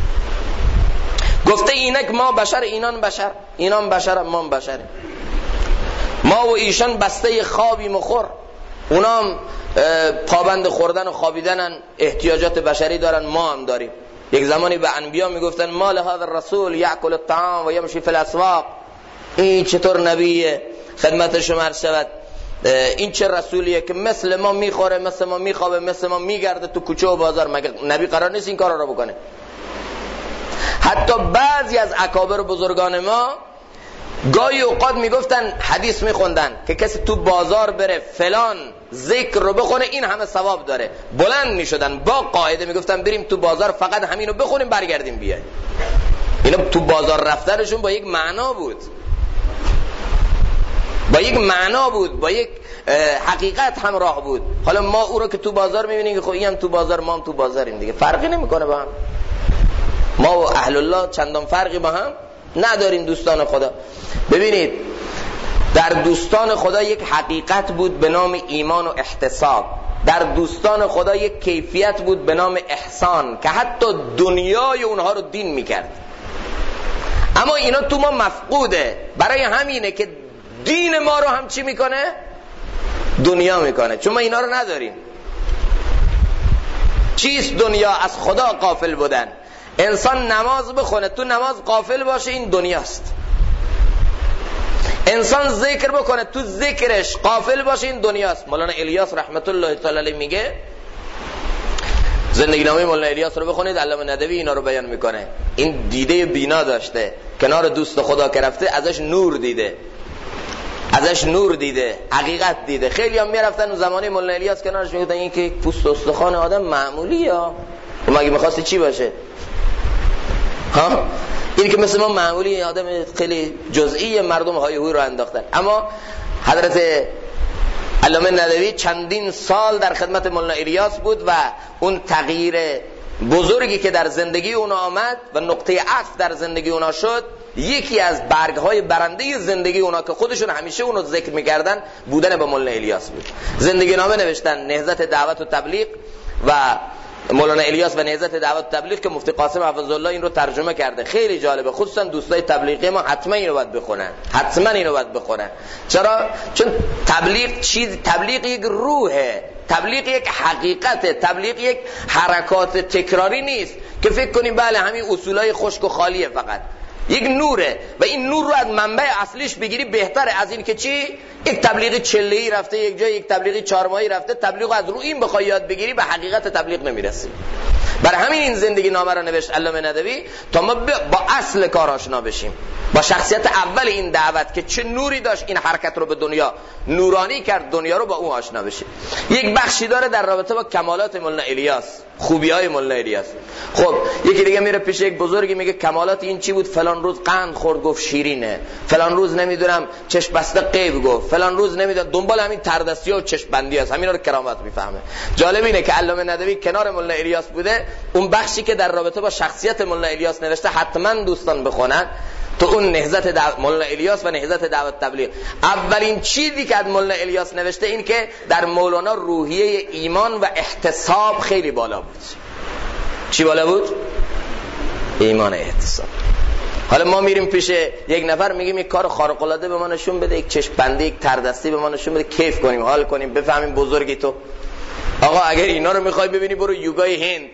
A: گفته اینک ما بشر، اینان بشر، اینان بشر، ما بشر. ما و ایشان بسته خوابیم و خور. اونام پابند خوردن و خوابیدنن، احتیاجات بشری دارن، ما هم داریم. یک زمانی به انبیا میگفتن ما لهذا الرسول یاکل الطعام و یمشی فی الاسواق. این چطور نبیه؟ خدمت شما عرض شود این چه رسولیه که مثل ما میخوره، مثل ما میخوابه، مثل ما میگرده تو کوچه و بازار؟ مگه نبی قرار نیست این کارا رو بکنه؟ حتی بعضی از اکابر بزرگان ما گاهی اوقات میگفتن، حدیث میخوندن که کسی تو بازار بره فلان ذکر رو بخونه این همه ثواب داره. بلند میشدن با قاعده میگفتن بریم تو بازار فقط همینو بخونیم برگردیم بیایم. اینا تو بازار رفتنشون با یک معنا بود، با یک معنا بود، با یک حقیقت همراه بود. حالا ما او رو که تو بازار میبینیم که خب این هم تو بازار، ما هم تو بازاریم دیگه، فرقی نمیکنه با هم. ما و اهل الله چندان فرقی با هم نداریم. دوستان خدا، ببینید در دوستان خدا یک حقیقت بود به نام ایمان و احتساب. در دوستان خدا یک کیفیت بود به نام احسان که حتی دنیای اونها رو دین میکرد. اما اینا تو ما مفقوده. برای همینه که دین ما رو هم چی میکنه؟ دنیا میکنه، چون ما اینا رو نداریم. چیست دنیا؟ از خدا غافل بودن. انسان نماز بخونه، تو نماز غافل باشه، این دنیاست. انسان ذکر بکنه، تو ذکرش غافل باشه، این دنیاست. مولانا الیاس رحمت الله تعالی علیه میگه، زندگی نامه مولانا الیاس رو بخونید، علامه ندوی اینا رو بیان میکنه. این دیده بینا داشته، کنار دوست خدا که رفته ازش نور دیده، ازش نور دیده، حقیقت دیده. خیلی هم میرفتن اون زمانه مولانا الیاس کنارش میگفتن این که پوست استخوان آدم معمولی ها، مگه میخواستی چی باشه؟ ها؟ این که مثل ما معمولی آدم خیلی جزئی، مردم های هوی رو انداختن. اما حضرت علامه ندوی چندین سال در خدمت مولانا الیاس بود و اون تغییر بزرگی که در زندگی اونا آمد و نقطه عطف در زندگی اونا شد، یکی از برگهای برنده زندگی اونا که خودشون همیشه اونو ذکر میکردن بودن با مولانا الیاس بود. زندگی نامه نوشتن، نهضت دعوت و تبلیغ و مولانا الیاس و نهضت دعوت و تبلیغ که مفتی قاسم حفظه الله این رو ترجمه کرده. خیلی جالبه، خصوصا دوستای تبلیغی ما حتما اینو باید بخونن، حتما اینو باید بخونن. چرا؟ چون تبلیغ یک روحه، تبلیغ یک حقیقته، تبلیغ یک حرکات تکراری نیست که فکر کنیم بله همین اصولای خشک و خالیه، فقط یک نوره و این نور رو از منبع اصلیش بگیری بهتره از این که چی؟ یک تبلیغی چله‌ای رفته یک جای، یک تبلیغی 4 ماهی رفته، تبلیغ از رو این بخوای یاد بگیری به حقیقت تبلیغ نمیرسی. برای همین این زندگی نامه رو نوشت علامه ندوی تا ما با اصل کار آشنا بشیم، با شخصیت اول این دعوت که چه نوری داشت، این حرکت رو به دنیا نورانی کرد، دنیا رو با اون آشنا بشیم. یک بخشی داره در رابطه با کمالات مولانا الیاس، خوبی‌های مولانا الیاس. خب یکی دیگه میره پیش یک بزرگی میگه کمالات این چی بود؟ فلان روز قند خورد گفت شیرینه، فلان روز نمیدونم چشم بسته غیب گفت، فلان روز نمیدونم دنبال همین تردستی و چشم بندی است، همینا رو کرامت میفهمه. جالب اینه که علامه ندوی کنار مولانا الیاس بوده، اون بخشی که در رابطه با شخصیت مولانا الیاس نوشته حتما دوستان بخونن. تو اون نهضت مولانا الیاس و نهضت دعوت تبلیغ، اولین چیزی که از مولانا الیاس نوشته این که در مولانا روحیه ایمان و احتساب خیلی بالا بود. چی بالا بود؟ ایمان احتساب. حالا ما میریم پیش یک نفر میگیم یک کار خارق العاده به ما نشون بده، یک چشم بندی، یک تردستی به ما نشون بده، کیف کنیم، حال کنیم، بفهمیم بزرگی تو. آقا اگر اینا رو میخوای ببینی برو یوگای هند،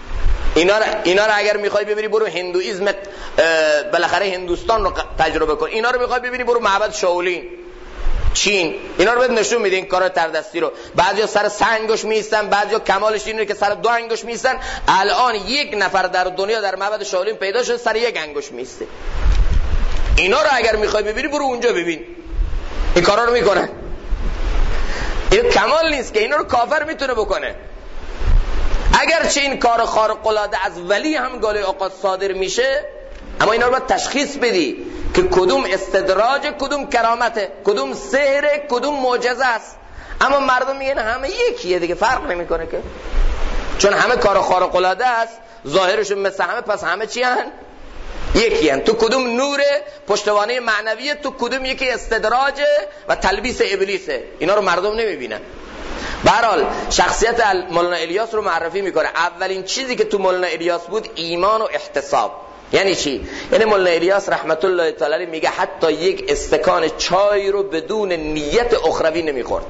A: اینا رو اگر میخوای ببینی برو هندویسم بالاخره هندوستان رو تجربه کن، اینا رو میخوای ببینی برو معبد شاولین. چین، اینا رو بهت نشون میده این کارا تردستی رو. بعضیا سر 3 انگشت میستن، بعضیا کمالش اینه که سر 2 انگشت میستن. الان 1 نفر در دنیا در معبد شاولین پیدا شده سر 1 انگشت میسته. اینا رو اگر میخوای ببینی برو اونجا ببین، این کارا رو میکنن. این کمال نیست که اینا رو کافر میتونه بکنه. اگرچه این کار خارق العاده از ولی هم گاهی اوقات صادر میشه، اما اینا رو باید تشخیص بدی که کدوم استدراج، کدوم کرامته، کدوم سحر، کدوم معجزه است. اما مردم میگن همه یکیه دیگه، فرق نمیکنه که، چون همه کار خارق العاده است، ظاهرشون مثل همه، پس همه چی هن؟ یکی هن. تو کدوم نور پشتوانه معنویه، تو کدوم یکی استدراج و تلبیس ابلیسه. اینا رو مردم نمیبینن. به هر حال شخصیت مولانا الیاس رو معرفی میکنه. اولین چیزی که تو مولانا الیاس بود ایمان و احتساب. یعنی چی؟ یعنی مولانا الیاس رحمت الله تعالی علیه میگه حتی 1 استکان چای رو بدون نیت اخروی نمیخورد.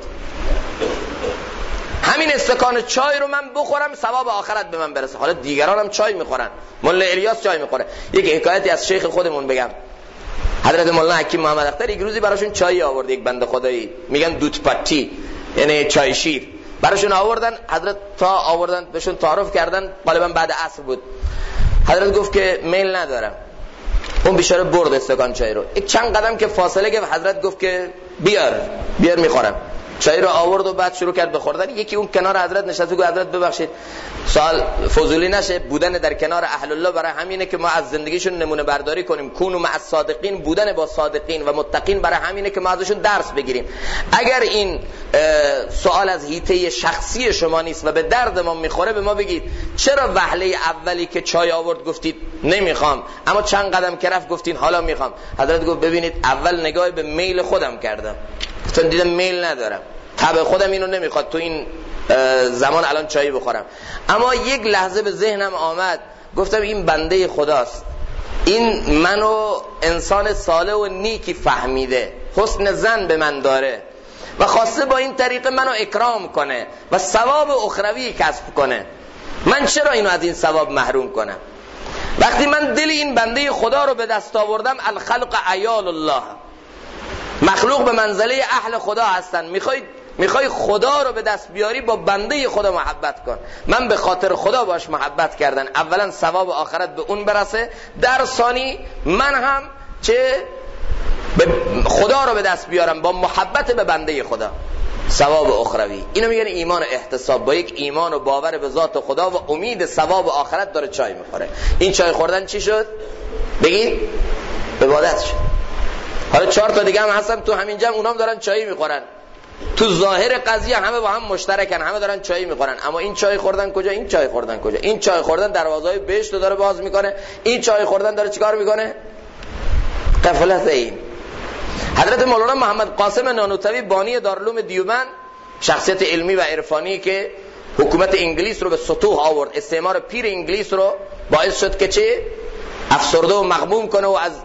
A: همین استکان چای رو من بخورم ثواب آخرت به من برسه. حالا دیگران هم چای میخورن، مولانا الیاس چای میخوره. یک حکایتی از شیخ خودمون بگم. حضرت مولانا حکیم محمد اختر یک روزی براشون چای آورد، یک بنده خدایی، میگن دود پاتی، یعنی چای شیر، براشون آوردن. حضرت تا آوردن بهشون تعارف کردن، غالبا بعد عصر بود. حضرت گفت که میل ندارم. اون بیچاره برد استکان چای رو. یک چند قدم که فاصله گرفت، حضرت گفت که بیار میخورم. چای رو آورد و بعد شروع کرد به خوردن. یکی اون کنار حضرت نشسته، گفت حضرت ببخشید سوال فضولی نشه، بودن در کنار اهل الله برای همینه که ما از زندگیشون نمونه برداری کنیم. کونوا مع الصادقین، بودن با صادقین و متقین برای همینه که ما ازشون درس بگیریم. اگر این سوال از حیطه شخصی شما نیست و به درد ما میخوره، به ما بگید چرا وهله اولی که چای آورد گفتید نمیخوام، اما چند قدم که رفت گفتین حالا میخوام. حضرت گفت ببینید اول نگاه به میل خودم کردم، گفتم دیدم میل ندارم، طبع خودم اینو نمیخواد تو این زمان الان چایی بخورم. اما یک لحظه به ذهنم آمد، گفتم این بنده خداست، این منو انسان صالح و نیکی فهمیده، حسن ظن به من داره و خواسته با این طریقه منو اکرام کنه و ثواب اخروی کسب کنه. من چرا اینو از این ثواب محروم کنم؟ وقتی من دل این بنده خدا رو به دست آوردم، الخلق عیال الله، مخلوق به منزله اهل خدا هستن، میخوای خدا رو به دست بیاری، با بنده خدا محبت کن. من به خاطر خدا باش محبت کردن، اولا ثواب آخرت به اون برسه، در ثانی من هم چه خدا رو به دست بیارم با محبت به بنده خدا، ثواب اخروی. اینو میگن ایمان و احتساب. با یک ایمان و باور به ذات خدا و امید ثواب آخرت داره چای میخوره. این چای خوردن چی شد؟ بگید عبادت شد. حالا 4 تا دیگه هم هستن تو همین جمع، اونام دارن چای میخورن. تو ظاهر قضیه همه با هم مشترکن، همه دارن چای میخورن، اما این چای خوردن کجا، این چای خوردن کجا؟ این چای خوردن دروازه‌های بهشت رو داره باز میکنه، این چای خوردن داره چیکار میکنه؟ غفلت. این حضرت مولانا محمد قاسم نانوتوی بانی دارالعلوم دیوبند، شخصیت علمی و عرفانی که حکومت انگلیس رو به سطوح آورد، استعمار پیر انگلیس رو باعث شد که چه افسرده و مغموم کنه و از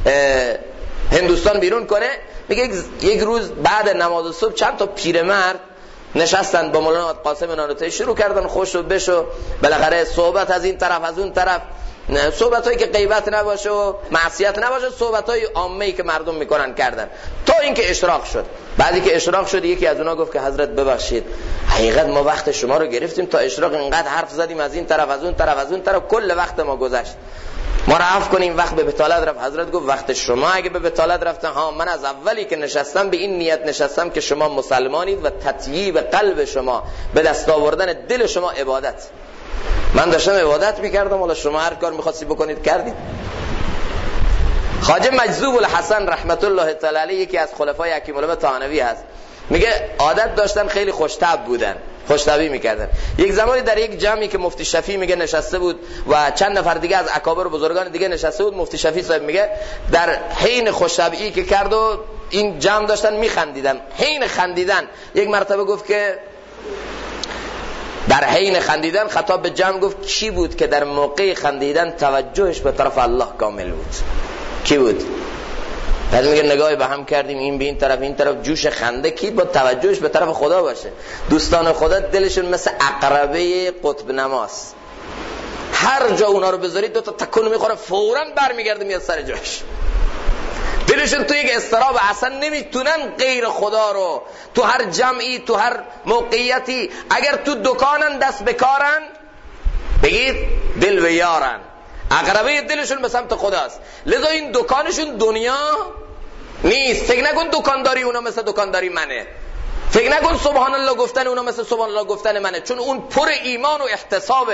A: هندوستان بیرون کنه. میگه یک روز بعد نماز صبح چند تا پیرمرد نشستن با مولانا قاسم نانوتوی، شروع کردن خوش و بش و بالاخره صحبت از این طرف از اون طرف، صحبتایی که غیبت نباشه و معصیت نباشه، صحبتای عامه‌ای که مردم میکنن کردن، تا اینکه اشراق شد. بعدی که اشراق شد، یکی از اونها گفت که حضرت ببخشید، حقیقت ما وقت شما رو گرفتیم، تا اشراق اینقدر حرف زدیم از این طرف از اون طرف از اون طرف، کل وقت ما گذشت، ما رو عفو کنیم، وقت به بطالت رفت. حضرت گفت وقت شما اگه به بطالت رفته، ها من از اولی که نشستم به این نیت نشستم که شما مسلمانید و تطییب قلب شما، به دست آوردن دل شما عبادت. من داشتم عبادت میکردم، حالا شما هر کار میخواستی بکنید کردید. خواجه مجذوب الحسن رحمت الله تعالی علیه، یکی از خلفای حکیم العلماء طحاوی هست، میگه عادت داشتن خیلی خوشطبع بودن، خوشطبعی میکردن. یک زمانی در یک جمعی که مفتی شفیع میگه نشسته بود و چند نفر دیگه از اکابر و بزرگان دیگه نشسته بود، مفتی شفیع صاحب میگه در حین خوشطبعی که کرد و این جمع داشتن میخندیدن، حین خندیدن یک مرتبه گفت که در حین خندیدن خطاب به جمع گفت کی بود که در موقع خندیدن توجهش به طرف الله کامل بود؟ کی بود؟ بعد میگه نگاهی به هم کردیم، این به این طرف جوش خنده، کی با توجهش به طرف خدا باشه؟ دوستان خدا دلشون مثل عقربه قطب نماست، هر جا اونا رو بذارید 2 تا تکون میخوره، فوراً برمیگرده میاد سر جاش. دلشون تو یک اضطراب، اصلا نمیتونن غیر خدا رو تو هر جمعی، تو هر موقعیتی، اگر تو دکانن دست بکارن بگید دل به یارن، اقربه دلشون به سمت خداست. لذا این دکانشون دنیا نیست. فکر نکن دکانداری اونا مثل دکانداری منه، فکر نکن سبحان الله گفتن اونا مثل سبحان الله گفتن منه، چون اون پر ایمان و احتسابه،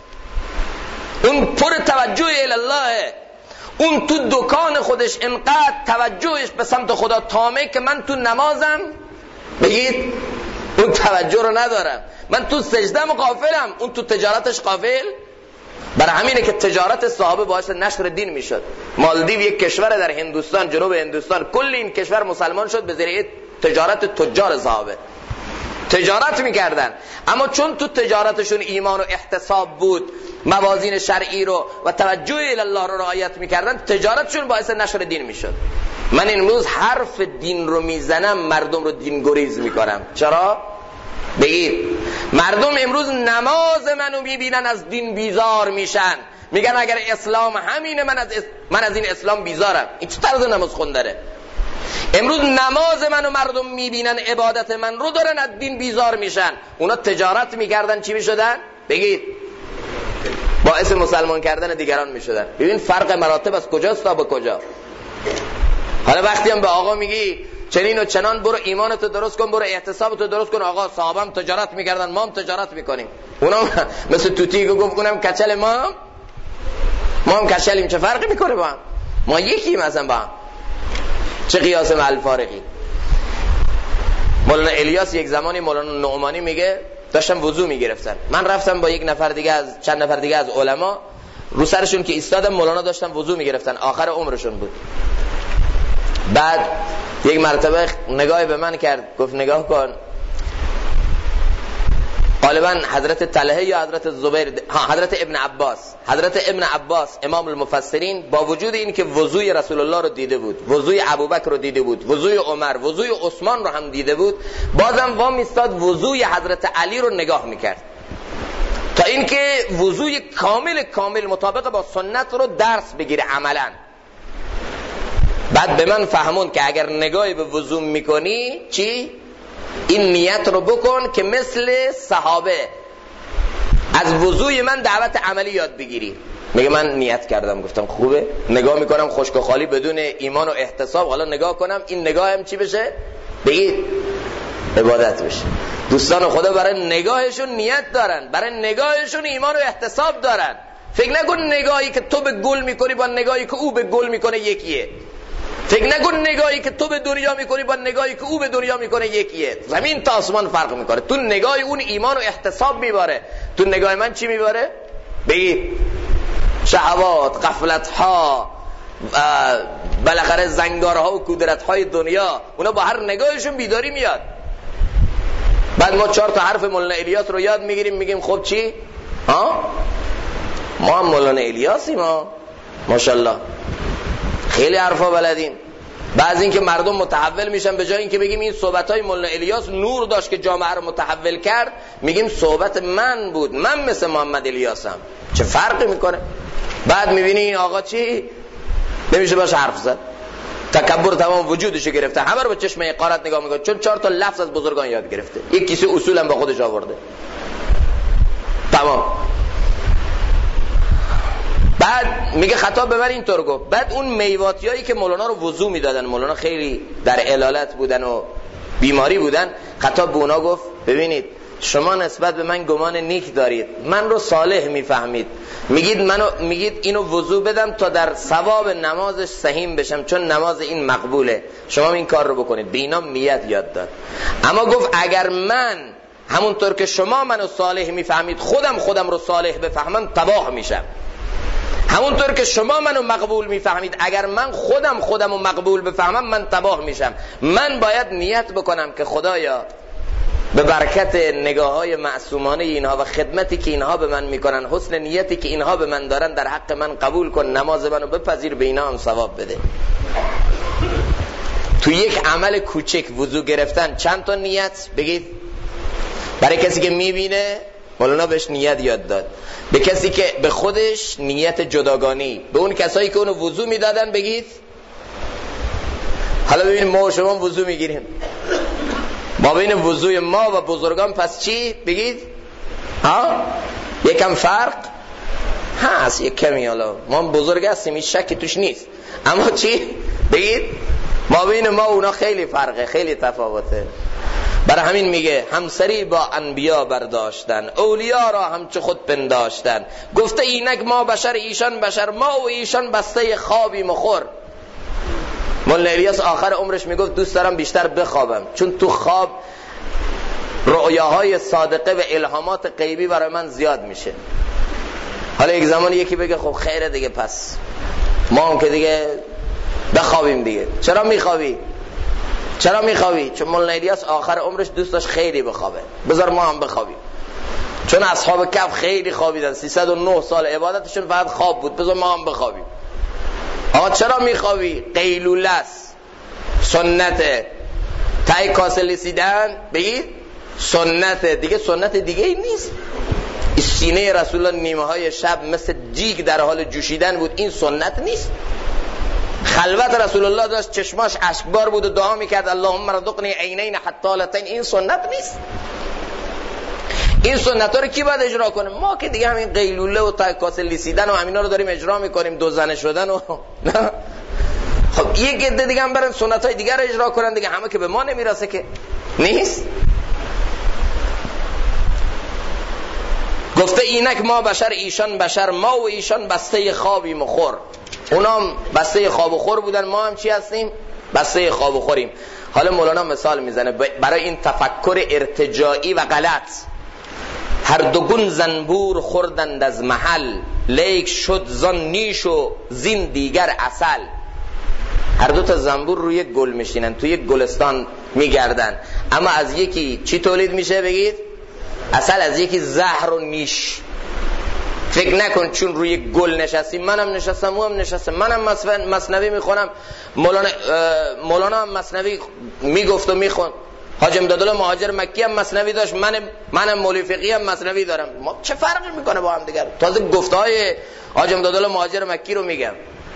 A: اون پر توجه الالله. اون تو دکان خودش انقدر توجهش به سمت خدا تامه که من تو نمازم بگید اون توجه رو ندارم، من تو سجدم غافلم، اون تو تجارتش غافل. برای همینه که تجارت صحابه باعث نشر دین میشد. مالدیو یک کشور در هندوستان، جنوب هندوستان، کل این کشور مسلمان شد به ذریعه تجارت تجار صحابه. تجارت میکردن، اما چون تو تجارتشون ایمان و احتساب بود، موازین شرعی رو و توجه الله رو رعایت میکردن، تجارتشون باعث نشر دین میشد. من امروز حرف دین رو میزنم، مردم رو دین گریز میکنم. چرا؟ بگید مردم امروز نماز منو میبینن از دین بیزار میشن، میگن اگر اسلام همینه من از این اسلام بیزارم. این چه طرز نماز خوندره؟ امروز نماز منو مردم میبینن، عبادت من رو دارن، از دین بیزار میشن. اونا تجارت میکردن، چی میشدن؟ بگید باعث مسلمان کردن دیگران میشدن. ببین فرق مراتب از کجاست تا به کجا. حالا وقتی هم به آقا میگی چنین و چنان، برو ایمانتو درست کن، برو احتسابتو درست کن، آقا صحابه هم تجارت میکردن، ما هم تجارت میکنیم. اونا مثل توتی گفت اونم کچل، ما هم کچلیم، چه فرقی میکنه با هم؟ ما یکیم اصلا با هم. چه قیاس مع الفارقی. مولانا الیاس یک زمانی مولانا نعمانی میگه داشتم وضو میگرفتن، من رفتم با یک نفر دیگه از چند نفر دیگه از علما رو سرشون که ایستادم، مولانا داشتم وضو میگرفتن، آخر عمرشون بود. بعد یک مرتبه نگاهی به من کرد، گفت نگاه کن، غالبا حضرت طلحه یا حضرت زبیر، حضرت ابن عباس امام المفسرین، با وجود این که وضوی رسول الله رو دیده بود، وضوی ابوبکر رو دیده بود، وضوی عمر، وضوی عثمان رو هم دیده بود، بازم وام ایستاد وضوی حضرت علی رو نگاه میکرد تا اینکه وضوی کامل مطابق با سنت رو درس بگیره عملا. بعد به من فهمون که اگر نگاهی به وضو میکنی چی؟ این نیت رو بکن که مثل صحابه از وضوی من دعوت عملی یاد بگیری. میگه من نیت کردم، گفتم خوبه، نگاه میکنم خشک و خالی بدون ایمان و احتساب، حالا نگاه کنم این نگاهم چی بشه؟ بگید عبادت بشه. دوستان خدا برای نگاهشون نیت دارن، برای نگاهشون ایمان و احتساب دارن. فکر نکن نگاهی که تو به گل میکنی با نگاهی که او به گل میکنه یکیه. فکر نکن نگاهی که تو به دنیا میکنی با نگاهی که او به دنیا میکنه یکیه. زمین تا آسمان فرق میکنه. تو نگاه اون ایمان و احتساب میباره، تو نگاه من چی میباره؟ بگید شهوات، غفلت‌ها، بالاخره زنگارها و کودرت‌های دنیا، اونا با هر نگاهشون بیداری میاد. بعد ما 4 تا حرف مولانا الیاس رو یاد میگیریم، میگیم خب چی؟ ما هم مولانا الیاسیم، ماشاءالله خیلی حرفا بلدیم. بعضی این که مردم متحول میشن، به جای اینکه بگیم این صحبت‌های مولانا الیاس نور داشت که جامعه رو متحول کرد، میگیم صحبت من بود، من مثل محمد الیاسم. چه فرقی میکنه؟ بعد میبینی این آقا چی؟ نمیشه باش حرف زد، تکبر تمام وجودشو گرفته، همه رو به چشم حقارت نگاه میکنه، چون 4 تا لفظ از بزرگان یاد گرفته، یک کیسه اصول هم با خودش آورده. تمام. بعد میگه خطاب به من اینطور گفت. بعد اون میواتیایی که مولانا رو وضو میدادن، مولانا خیلی در علالت بودن و بیماری بودن، خطاب به اونا گفت ببینید شما نسبت به من گمان نیک دارید، من رو صالح میفهمید، میگید اینو وضو بدم تا در ثواب نمازش سهیم بشم، چون نماز این مقبوله، شما این کار رو بکنید. به اینا میت یاد داد. اما گفت اگر من همونطور که شما منو صالح میفهمید خودم رو صالح بفهمم تباه میشم. همونطور که شما منو مقبول میفهمید، اگر من خودمو مقبول بفهمم من تباه میشم. من باید نیت بکنم که خدایا به برکت نگاه‌های معصومانه اینها و خدمتی که اینها به من میکنن، حسن نیتی که اینها به من دارن، در حق من قبول کن، نماز منو بپذیر، به اینا هم ثواب بده. تو یک عمل کوچک وضو گرفتن چند تا نیت بگید. برای کسی که میبینه مولانا بهش نیت یاد داد، به کسی که به خودش نیت جداگانی، به اون کسایی که اونو وضو میدادن بگید حالا ببینیم ما و شما وضو میگیریم، ما بین وضوی ما و بزرگان پس چی بگید؟ یکم فرق هست، یک کمی. حالا ما بزرگ هستیم، هیچ شکی توش نیست، اما چی بگید؟ ما بین ما و اونا خیلی فرقه، خیلی تفاوته. برای همین میگه همسری با انبیا برداشتن، اولیا را همچو خود پنداشتن. گفته اینک ما بشر ایشان بشر، ما و ایشان بسته خوابی مخور. مولانا الیاس آخر عمرش میگفت دوست دارم بیشتر بخوابم، چون تو خواب رؤیاهای صادقه و الهامات غیبی برای من زیاد میشه. حالا یک زمانی یکی بگه خب خیره دیگه، پس ما هم که دیگه بخوابیم دیگه. چرا میخوابی؟ چون مولانا الیاس آخر عمرش دوست داشت خیلی بخوابه. بذار ما هم بخوابیم، چون اصحاب کهف خیلی خوابیدن، 309 سال عبادتشون فقط خواب بود. بذار ما هم بخوابیم. آقا چرا میخوابی؟ قیلوله است، سنته. تای کاسه لیسیدن بگید سنته دیگه، سنت دیگه ای نیست. سینه رسول الله نیمه های شب مثل دیگ در حال جوشیدن بود، این سنت نیست. خلوت رسول الله داشت چشماش اشکبار بود و دعا میکرد اللهم رزقنی عینین حتالتین، این سنت نیست. این سنت ها رو کی باید اجرا کنه؟ ما که دیگه همین قیلوله و تای کاسه لیسیدن و همینا رو داریم اجرا میکنیم، دو زنه شدن و نه. خب یک عده دیگه هم برن سنت های دیگر رو اجرا کنن دیگه، همه که به ما نمیرسه که نیست. گفته اینک ما بشر ایشان بشر، ما و ایشان بسته خوابیم و خور. اونا هم بسته خواب و خور بودن، ما هم چی هستیم؟ بسته خواب و خوریم. حالا مولانا مثال میزنه برای این تفکر ارتجاعی و غلط. هر دو گون زنبور خوردند از محل، لیک شد زان نیش و زین دیگر عسل. هر دو تا زنبور روی یک گل میشینن، توی یک گلستان میگردن، اما از یکی چی تولید میشه بگید؟ عسل. از یکی زهر و نیش. فکر نکن چون روی گل نشستیم، منم نشستم او هم نشستم، منم مثنوی میخونم، مولانا هم مثنوی میگفت و میخون، حاج امدادالله مهاجر مکی هم مثنوی داشت، منم مولوی فقیه هم مثنوی دارم. ما چه فرقی میکنه با هم دیگر؟ تازه گفتهای حاج امدادالله مهاجر مکی رو میگم.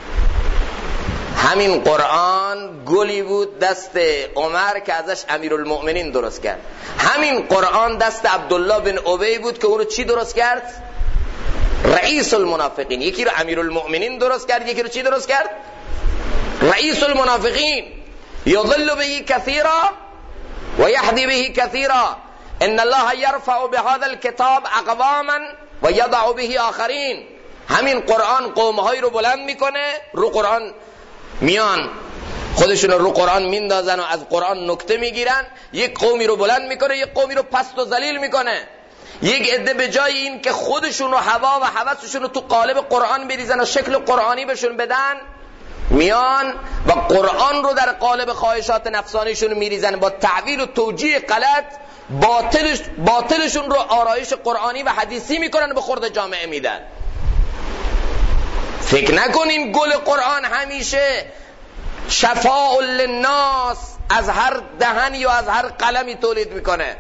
A: همین قرآن گلی بود دست عمر که ازش امیرالمؤمنین درست کرد. همین قرآن دست عبدالله بن ابی بود که اون رو چی درست کرد؟ رئیس المنافقین. یکی رو امیرالمؤمنین درست کرد، یکی رو چی درست کرد؟ رئیس المنافقین. یضل به کثیرا و یهدی به کثیرا، ان الله یرفع بهذا الكتاب اقواما و یضع به آخرین. همین قرآن قومهایی رو بلند میکنه، رو قرآن میان خودشون رو قرآن میندازن و از قرآن نکته میگیرن. یک قومی رو بلند میکنه، یک قومی رو پست و ذلیل میکنه. یک عده به جای این که خودشون رو هوا و هوسشون رو تو قالب قرآن بریزن و شکل قرآنی بهشون بدن، میان و قرآن رو در قالب خواهشات نفسانیشون میریزن، با تعویل و توجیه غلط باطلشون رو آرایش قرآنی و حدیثی میکنن، به خورد جامعه میدن. فکر نکنین گل قرآن همیشه شفاء للناس از هر دهنی و از هر قلمی تولید میکنه.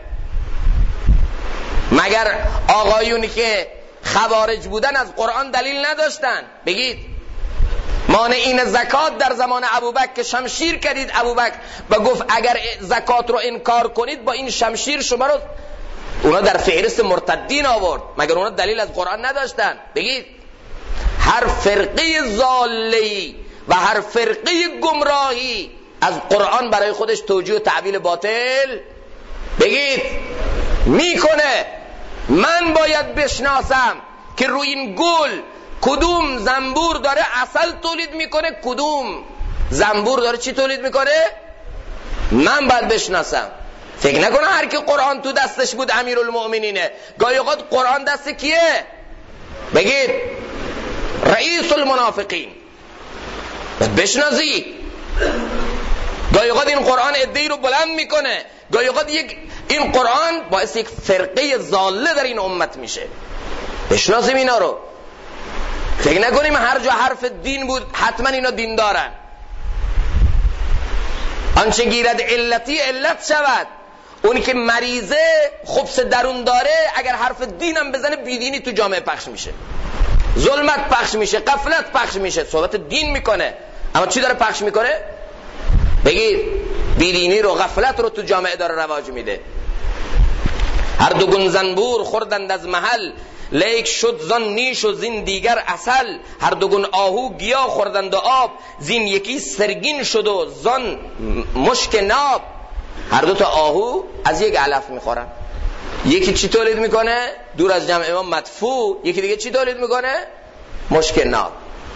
A: مگر آقایونی که خوارج بودن از قرآن دلیل نداشتن؟ بگید مانعین زکات در زمان ابوبکر که شمشیر کردید ابوبکر و گفت اگر زکات رو انکار کنید با این شمشیر شما رو، اونا در فهرست مرتدین آورد. مگر اونا دلیل از قرآن نداشتن؟ بگید هر فرقه ضالی و هر فرقه گمراهی از قرآن برای خودش توجیه و تعبیل باطل بگید میکنه. من باید بشناسم که روی این گل کدوم زنبور داره عسل تولید میکنه، کدوم زنبور داره چی تولید میکنه. من باید بشناسم. فکر نکنه هر کی قرآن تو دستش بود امیرالمؤمنینه. گاهی اوقات قرآن دست کیه؟ بگید رئیس المنافقین. بشناسی گاهی اوقات این قرآن عده‌ای رو بلند میکنه، گاهی اوقات این قرآن باعث یک فرقه ضاله در این امت میشه. بشناسیم اینا رو. فکر نکنیم هر جا حرف دین بود حتما اینا دین دارن. آنچه گیرد علتی علت شود. اونی که مریضه خبث درون داره اگر حرف دینم بزنه بیدینی تو جامعه پخش میشه، ظلمت پخش میشه، غفلت پخش میشه، صحبت دین میکنه، اما چی داره پخش میکنه؟ بگید بیدینی رو، غفلت رو تو جامعه داره رواج میده. هر دو گون زنبور خوردند از محل، لیک شد زن نیش و زین دیگر اصل. هر دو گون آهو گیا خوردند و آب، زین یکی سرگین شد و زن مشک ناب. هر دو تا آهو از یک علف میخورن. یکی چی تولید میکنه؟ دور از جمع امام مدفوع. یکی دیگه چی تولید میکنه؟ مشک ناب.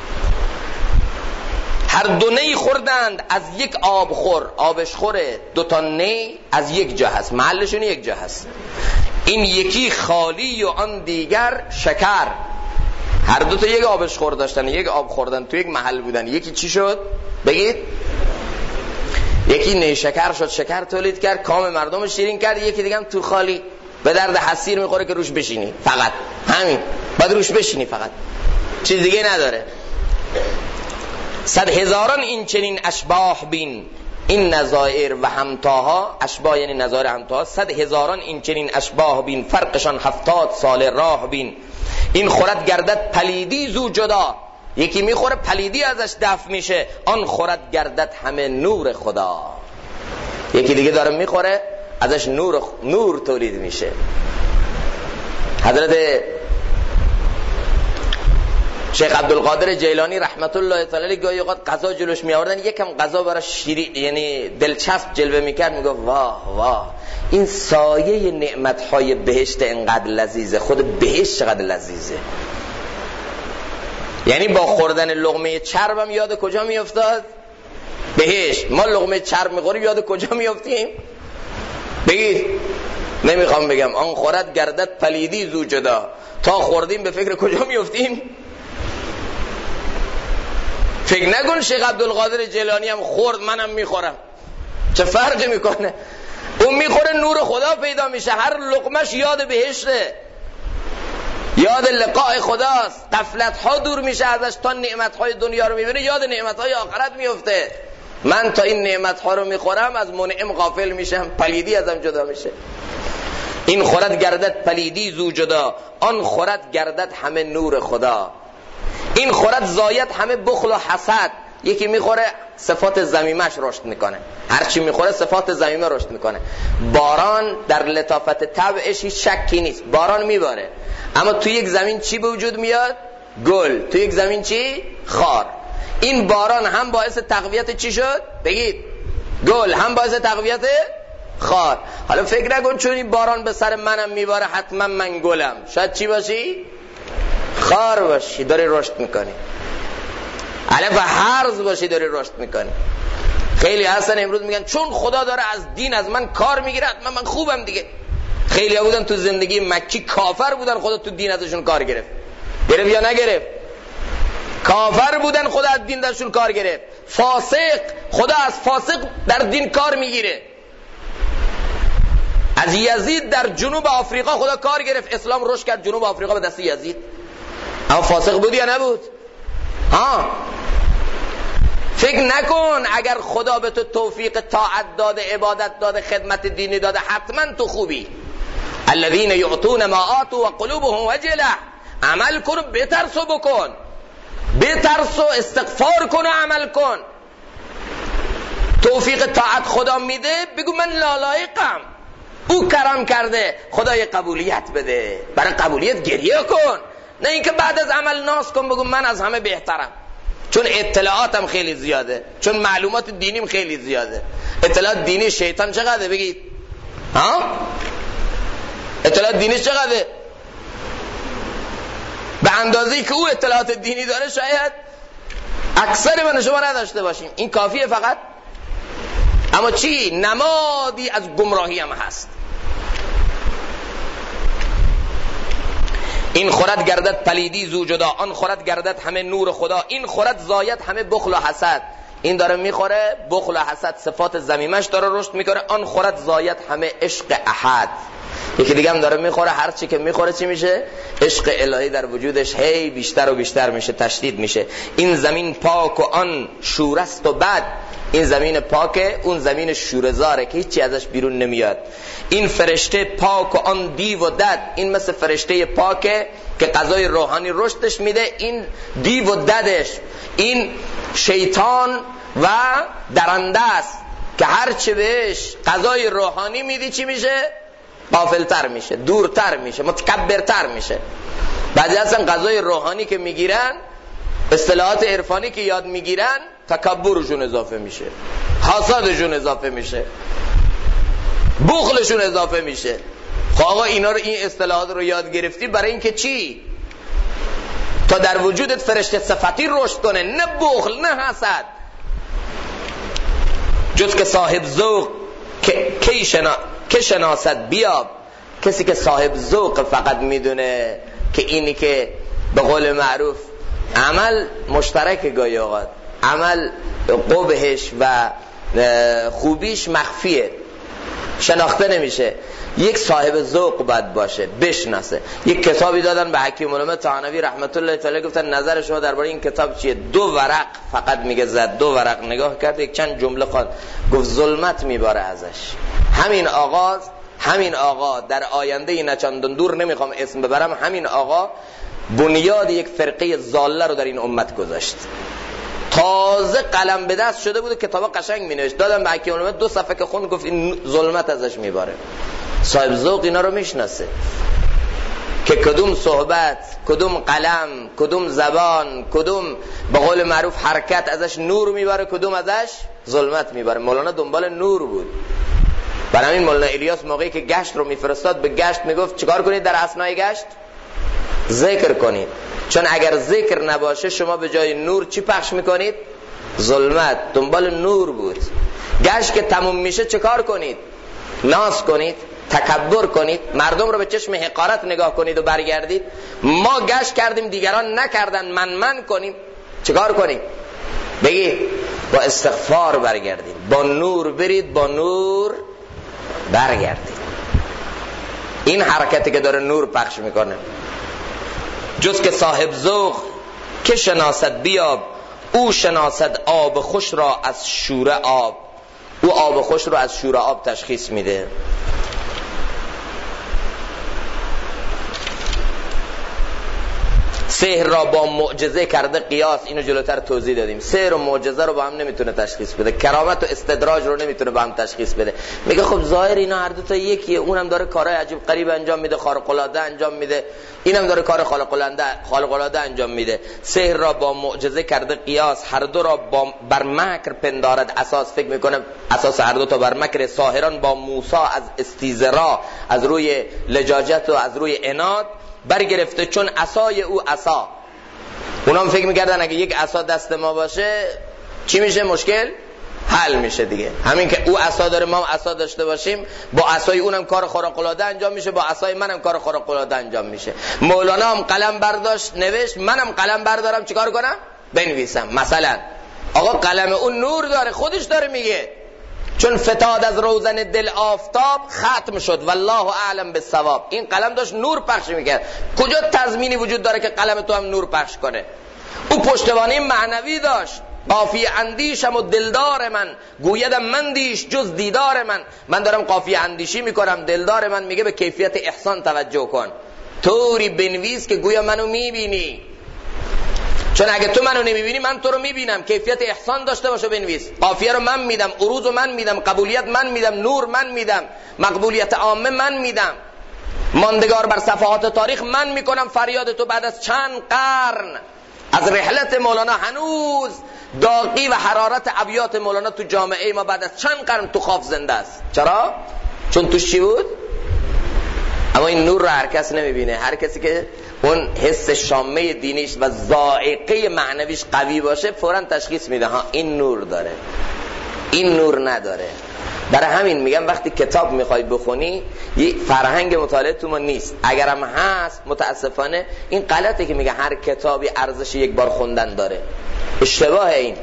A: هر دو نی خوردند از یک آبخور. آبشخوره، دو تا نی از یک جا هست، محلشون یک جا هست. این یکی خالی و آن دیگر شکر. هر دو تا یک آبشخور داشتن، یک آب خوردن، تو یک محل بودن. یکی چی شد؟ بگید. یکی نیشکر شد، شکر تولید کرد، کام مردم شیرین کرد. یکی دیگه هم تو خالی، به درد حسیر میخوره که روش بشینی، فقط همین، باید روش بشینی فقط، چیز دیگه نداره. 100 هزاران این چنین اشباح بین، این نظائر و همتاها، اشباح یعنی نظائر همتاها. 100 هزاران این چنین اشباح بین، فرقشان 70 سال راه بین. این خورد گردد پلیدی زو جدا، یکی میخوره پلیدی ازش دفع میشه، آن خورد گردد همه نور خدا. یکی دیگه داره میخوره ازش نور تولید میشه. حضرت شیخ عبدالقادر جیلانی رحمت الله تعالی علیه گاهی اوقات غذا جلوش می آوردن، یکم غذا براش شیرین یعنی دلچسب جلوه میکرد، میگفت واه واه این سایه نعمتهای بهشت انقدر لذیذه، خود بهشت چقدر لذیذه. یعنی با خوردن لقمه چربم یاد کجا میافتاد؟ بهشت. ما لقمه چرب میخوریم یاد کجا میافتیم؟ بگید. نمیخوام بگم. آن خورد گردد پلیدی زو جدا، تا خوردیم به فکر کجا میافتیم؟ فکر نکن شیخ عبدالقادر جیلانی هم خورد منم میخورم، چه فرقی میکنه؟ اون میخوره نور خدا پیدا میشه، هر لقمش یاد بهشته، یاد لقاء خداست، غفلت ها دور میشه ازش، تا نعمت های دنیا رو میبینه یاد نعمت های آخرت میفته. من تا این نعمت ها رو میخورم از منعم غافل میشم، پلیدی ازم جدا میشه. این خورد گردد پلیدی زو جدا، آن خورد گردد همه نور خدا. این خورد زاید همه بخل و حسد. یکی میخوره صفات ذمیمش رشد میکنه، هرچی میخوره صفات ذمیمه رشد میکنه. باران در لطافت طبعش هیچ شکی نیست، باران میباره، اما تو یک زمین چی به وجود میاد؟ گل. تو یک زمین چی؟ خار. این باران هم باعث تقویت چی شد؟ بگید. گل. هم باعث تقویت خار. حالا فکر نکن چون این باران به سر منم میباره حتما من گلم. شاید چی باشی؟ خار باشی، داری رشد میکنی. علف هرز باشی، داری رشد میکنی. خیلی هستن امروز میگن چون خدا داره از دین از من کار میگیره من خوبم دیگه. خیلی ها بودن تو زندگی مکی کافر بودن، خدا تو دین ازشون کار گرفت. گرفت یا نگرفت؟ کافر بودن، خدا از دین ازشون کار گرفت. فاسق، خدا از فاسق در دین کار میگیره. از یزید در جنوب آفریقا خدا کار گرفت، اسلام رشد کرد جنوب آفریقا به دست یزید. اما فاسق بود یا نبود؟ فکر نکن اگر خدا به تو توفیق طاعت داده، عبادت داده، خدمت دینی داده حتما تو خوبی. الذين يعطون ما آتوا وقلوبهم وجلة. عمل کن، بترس و بکن، بترس و استغفار کن و عمل کن. توفیق طاعت خدا میده، بگو من لالایقم، او کرم کرده، خدای قبولیت بده. برای قبولیت گریه کن، نه اینکه بعد از عمل ناز کن بگو من از همه بهترم، چون اطلاعاتم خیلی زیاده، چون معلومات دینیم خیلی زیاده. اطلاعات دینی شیطان چقدره؟ بگید. اطلاعات دینی چقدره؟ به اندازه‌ای که او اطلاعات دینی داره شاید اکثر من شما نداشته باشیم. این کافیه فقط. اما چی؟ نمادی از گمراهی هم هست. این خورد گردد پلیدی زو جدا، آن خورد گردد همه نور خدا. این خورد زاید همه بخل و حسد. این داره میخوره بخل و حسد، صفات ذمیمش داره رشد میکنه. آن خورد زاید همه عشق احد. یکی دیگه هم داره میخوره، هر چی که میخوره چی میشه؟ عشق الهی در وجودش هی بیشتر و بیشتر میشه، تشدید میشه. این زمین پاک و آن شورست و بد. این زمین پاکه، اون زمین شورزاره که هیچی ازش بیرون نمیاد. این فرشته پاک و آن دیو و دد. این مثل فرشته پاکه که غذای روحانی رشدش میده، این دیو و ددش، این شیطان و درنده است. که هرچه بهش غذای روحانی میدی چی میشه؟ غافلتر میشه، دورتر میشه، متکبرتر میشه. بعضی اصلا غذای روحانی که میگیرن، اصطلاحات عرفانی که یاد میگیرن، تکبرشون اضافه میشه، حسادشون اضافه میشه، بخلشون اضافه میشه. خب آقا اینا رو، این اصطلاحات رو یاد گرفتی برای اینکه چی؟ تا در وجودت فرشته صفتی رشد کنه، نه بخل نه حسد. جز که صاحب ذوق که شناسد بیاب. کسی که صاحب ذوق فقط میدونه که اینی که به قول معروف عمل مشترک، گاهی اوقات عمل قبحش و خوبیش مخفیه، شناخته نمیشه. یک صاحب ذوق باید باشه، بشناسه. یک کتابی دادن به حکیم علامه طحاوی رحمت الله تعالی، گفتن نظر شما درباره این کتاب چیه؟ 2 ورق فقط میگه زد، 2 ورق نگاه کرد، یک چند جمله خواند، گفت ظلمت میباره ازش. همین آقا در آینده این چندان دور نمیخوام اسم ببرم، همین آقا بنیاد یک فرقه ضاله رو در این امت گذاشت. تازه قلم به دست شده بود، کتابا قشنگ مینوشت، دادم به حکیم علامه 2 صفحه که خوند، گفت این ظلمت ازش میباره. صاحب ذوق اینا رو میشناسه که کدوم صحبت، کدوم قلم، کدوم زبان، کدوم به قول معروف حرکت ازش نور میباره، کدوم ازش ظلمت میباره. مولانا دنبال نور بود. برای همین مولانا الیاس موقعی که گشت رو میفرستاد، به گشت میگفت چیکار کنید در اثنای گشت؟ ذکر کنید. چون اگر ذکر نباشه شما به جای نور چی پخش میکنید؟ ظلمت. دنبال نور بود. گشت که تموم میشه چه کار کنید؟ ناز کنید، تکبر کنید، مردم رو به چشم حقارت نگاه کنید و برگردید. ما گشت کردیم دیگران نکردن، من کنیم. چه کار کنیم؟ بگید با استغفار برگردید، با نور برید، با نور برگردید. این حرکتی که داره نور پخش میکنه. جز که صاحب ذوق که شناسد بیاب، او شناسد آب خوش را از شوره آب. او آب خوش رو از شوره آب تشخیص میده. سحر را با معجزه کرده قیاس. اینو جلوتر توضیح دادیم. سحر و معجزه رو با هم نمیتونه تشخیص بده، کرامت و استدراج رو نمیتونه با هم تشخیص بده. میگه خب ظاهر اینا هر دو تا یکیه، اونم داره کارهای عجیب غریب انجام میده، خارق العاده انجام میده، اینم داره کار خارق العاده انجام میده. سحر را با معجزه کرده قیاس، هر دو را بر مکر پندارد اساس. فکر میکنه اساس هر دو تا بر مکر. ساحران با موسی از استیزرا، از روی لجاجت و از روی عناد برگرفته، چون عصای او عصا. اونا فکر میکردن اگه یک عصا دست ما باشه چی میشه؟ مشکل حل میشه دیگه. همین که او عصا داره ما هم عصا داشته باشیم، با عصای اونم کار خارق العاده انجام میشه، با عصای منم کار خارق العاده انجام میشه. مولانا هم قلم برداشت نوشت، منم قلم بردارم چیکار کنم؟ بنویسم. مثلا آقا قلم اون نور داره، خودش داره میگه، چون فتاد از روزن دل آفتاب ختم شد والله اعلم بالصواب. این قلم داشت نور پخش میکرد. کجا تضمینی وجود داره که قلم تو هم نور پخش کنه؟ او پشتوانه معنوی داشت. قافیه اندیشم و دلدار من، گویدم مندیش جز دیدار من. من دارم قافیه اندیشی میکنم، دلدار من میگه به کیفیت احسان توجه کن، طوری بنویس که گویا منو میبینی. چون اگه تو منو نمیبینی من تو رو میبینم. کیفیت احسان داشته باشه بنویس. قافیه رو من میدم، عروض رو من میدم، قبولیت من میدم، نور من میدم، مقبولیت عامه من میدم، ماندگار بر صفحات تاریخ من میکنم. فریاد تو بعد از چند قرن از رحلت مولانا هنوز داغی و حرارت ابیات مولانا تو جامعه ما بعد از چند قرن تو خواب زنده است. چرا؟ چون توش چی بود؟ اما این نور رو هر کس نمیبینه. هر کسی که اون حس شامه دینیش و ذائقه معنویش قوی باشه فوراً تشخیص میده ها این نور داره، این نور نداره. برای همین میگم وقتی کتاب میخوای بخونی یه فرهنگ مطالعه تو ما نیست. اگرم هست متاسفانه این غلطه که میگه هر کتابی ارزش یک بار خوندن داره. اشتباه. این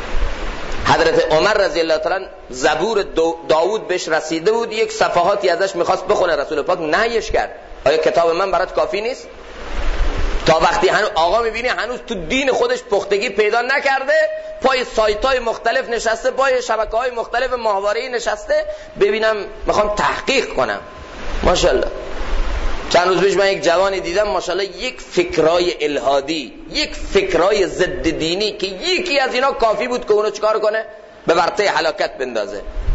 A: حضرت عمر رضی الله تعالی زبور داوود بهش رسیده بود، یک صفحاتی ازش میخواست بخونه، رسول پاک نهیش کرد. آیا کتاب من برات کافی نیست؟ تا وقتی هنوز آقا میبینی هنوز تو دین خودش پختگی پیدا نکرده، پای سایت‌های مختلف نشسته، پای شبکه‌های مختلف ماهواره‌ای نشسته، ببینم میخوام تحقیق کنم. ماشاءالله چند روز پیش من یک جوانی دیدم ماشاءالله یک فکرای الهادی، یک فکرای ضد دینی که یکی از اینا کافی بود که اونو چیکار کنه؟ به ورطه هلاکت بندازه.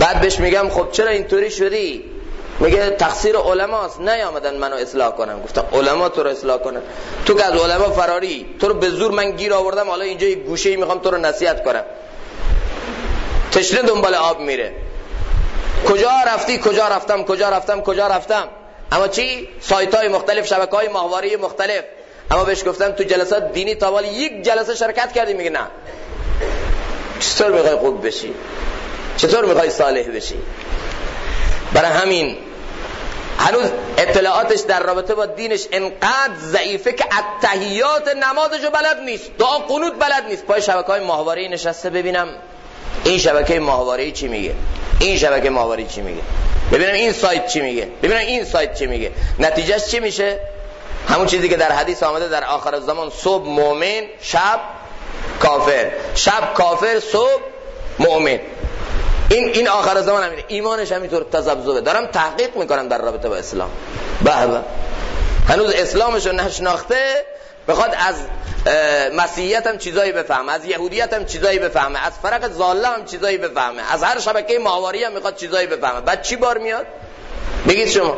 A: بعد بهش میگم خب چرا اینطوری شدی؟ میگه تقصیر علماست، نیامدن منو اصلاح کنن. گفتم علما تو رو اصلاح کنن؟ تو که از علما فراری، تو رو به زور من گیر آوردم، حالا اینجا یک گوشه‌ای میخوام تو رو نصیحت کنم. تشنه دنبال آب میره. کجا رفتی؟ کجا رفتم. اما چی؟ سایت‌های مختلف، شبکه‌های ماهواره مختلف. اما بهش گفتم تو جلسات دینی تا حالا یک جلسه شرکت کردی؟ میگه نه. چطور میخوای خوب بشی؟ چطور میخوای صالح بشی؟ برای همین هنوز اطلاعاتش در رابطه با دینش انقدر ضعیفه که التحیات نمازشو بلد نیست، دعا قنوت بلد نیست. پای شبکه‌های ماهواره‌ای نشسته ببینم این شبکه ماهواره‌ای چی میگه، این شبکه ماهواره‌ای چی میگه، ببینم این سایت چی میگه، ببینم این سایت چی میگه. نتیجهش چی میشه؟ همون چیزی که در حدیث آمده در آخر زمان، صبح مؤمن، شب کافر، شب کافر، صبح مؤمن. این آخر زمان همینه. ایمانش همینطور تذبذبه. دارم تحقیق میکنم در رابطه با اسلام. به هنوز اسلامشو نشناخته، بخواد از مسیحیت هم چیزایی بفهمه، از یهودیت هم چیزایی بفهمه، از فرق ضاله هم چیزایی بفهمه، از هر شبکه ماهواره‌ای هم میخواد چیزایی بفهمه. بعد چی بار میاد؟ بگید شما.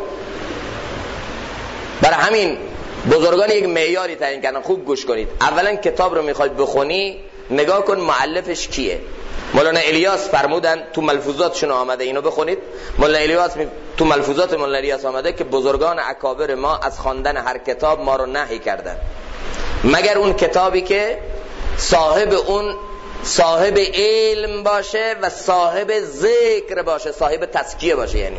A: برای همین بزرگان یک معیاری تعیین کردن. خوب گوش کنید. اولا کتاب رو میخواید بخونی، نگاه کن مؤلفش کیه. مولانا الیاس فرمودن، تو ملفوظاتشون آمده، اینو بخونید. مولانا الیاس تو ملفوظات مولانا الیاس آمده که بزرگان اکابر ما از خواندن هر کتاب ما رو نهی کردن، مگر اون کتابی که صاحب علم باشه و صاحب ذکر باشه، صاحب تزکیه باشه. یعنی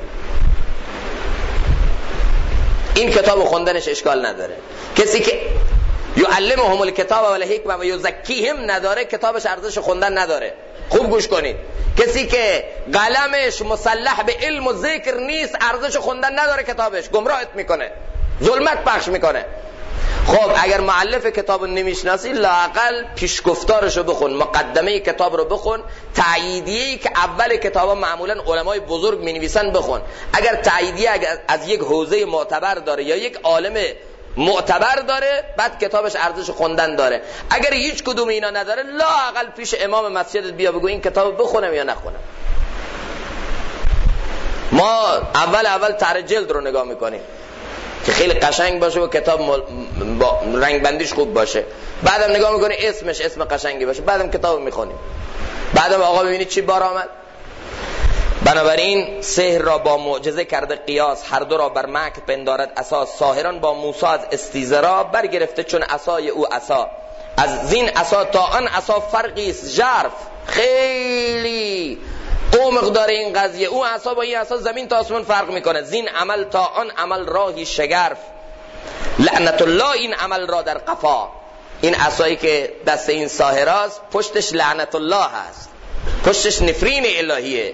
A: این کتاب خوندنش اشکال نداره. کسی که یعلمهم الکتاب و الحکمه و یزکیهم نداره، کتابش ارزش خوندن نداره. خوب گوش کنید. کسی که قلمش مسلح به علم و ذکر نیست، ارزش خوندن نداره، کتابش گمراهت میکنه، ظلمت پخش میکنه. خب اگر مؤلف کتاب رو نمیشناسی، لااقل پیشگفتارش رو بخون، مقدمه کتاب رو بخون، تاییدیه‌ای که اول کتابا معمولا علمای بزرگ مینویسن بخون. اگر تاییدیه از یک حوزه معتبر داره یا یک عالم معتبر داره، بعد کتابش ارزش خوندن داره. اگر هیچ کدوم اینا نداره، لااقل پیش امام مسجدت بیا بگو این کتاب بخونم یا نخونم. ما اول طرح جلد رو نگاه میکنیم که خیلی قشنگ باشه و کتاب رنگ بندیش خوب باشه، بعدم نگاه میکنی اسمش اسم قشنگی باشه، بعدم کتاب میخونیم، بعدم آقا ببینید چی بار آمد. بنابراین سحر را با معجزه کرده قیاس، هر دو را بر مکر پندارد اساس. ساحران با موسی از استیزرا، برگرفته چون عصای او عصا. از زین عصا تا آن عصا فرقی است ژرف، خیلی عمق داره این قضیه. او عصا با این عصا زمین تا آسمان فرق میکنه. زین عمل تا آن عمل راهی شگرف، لعنت الله این عمل را در قفا. این عصایی که دست این ساحراست، پشتش لعنت الله هست، پشتش نفرین الهیه.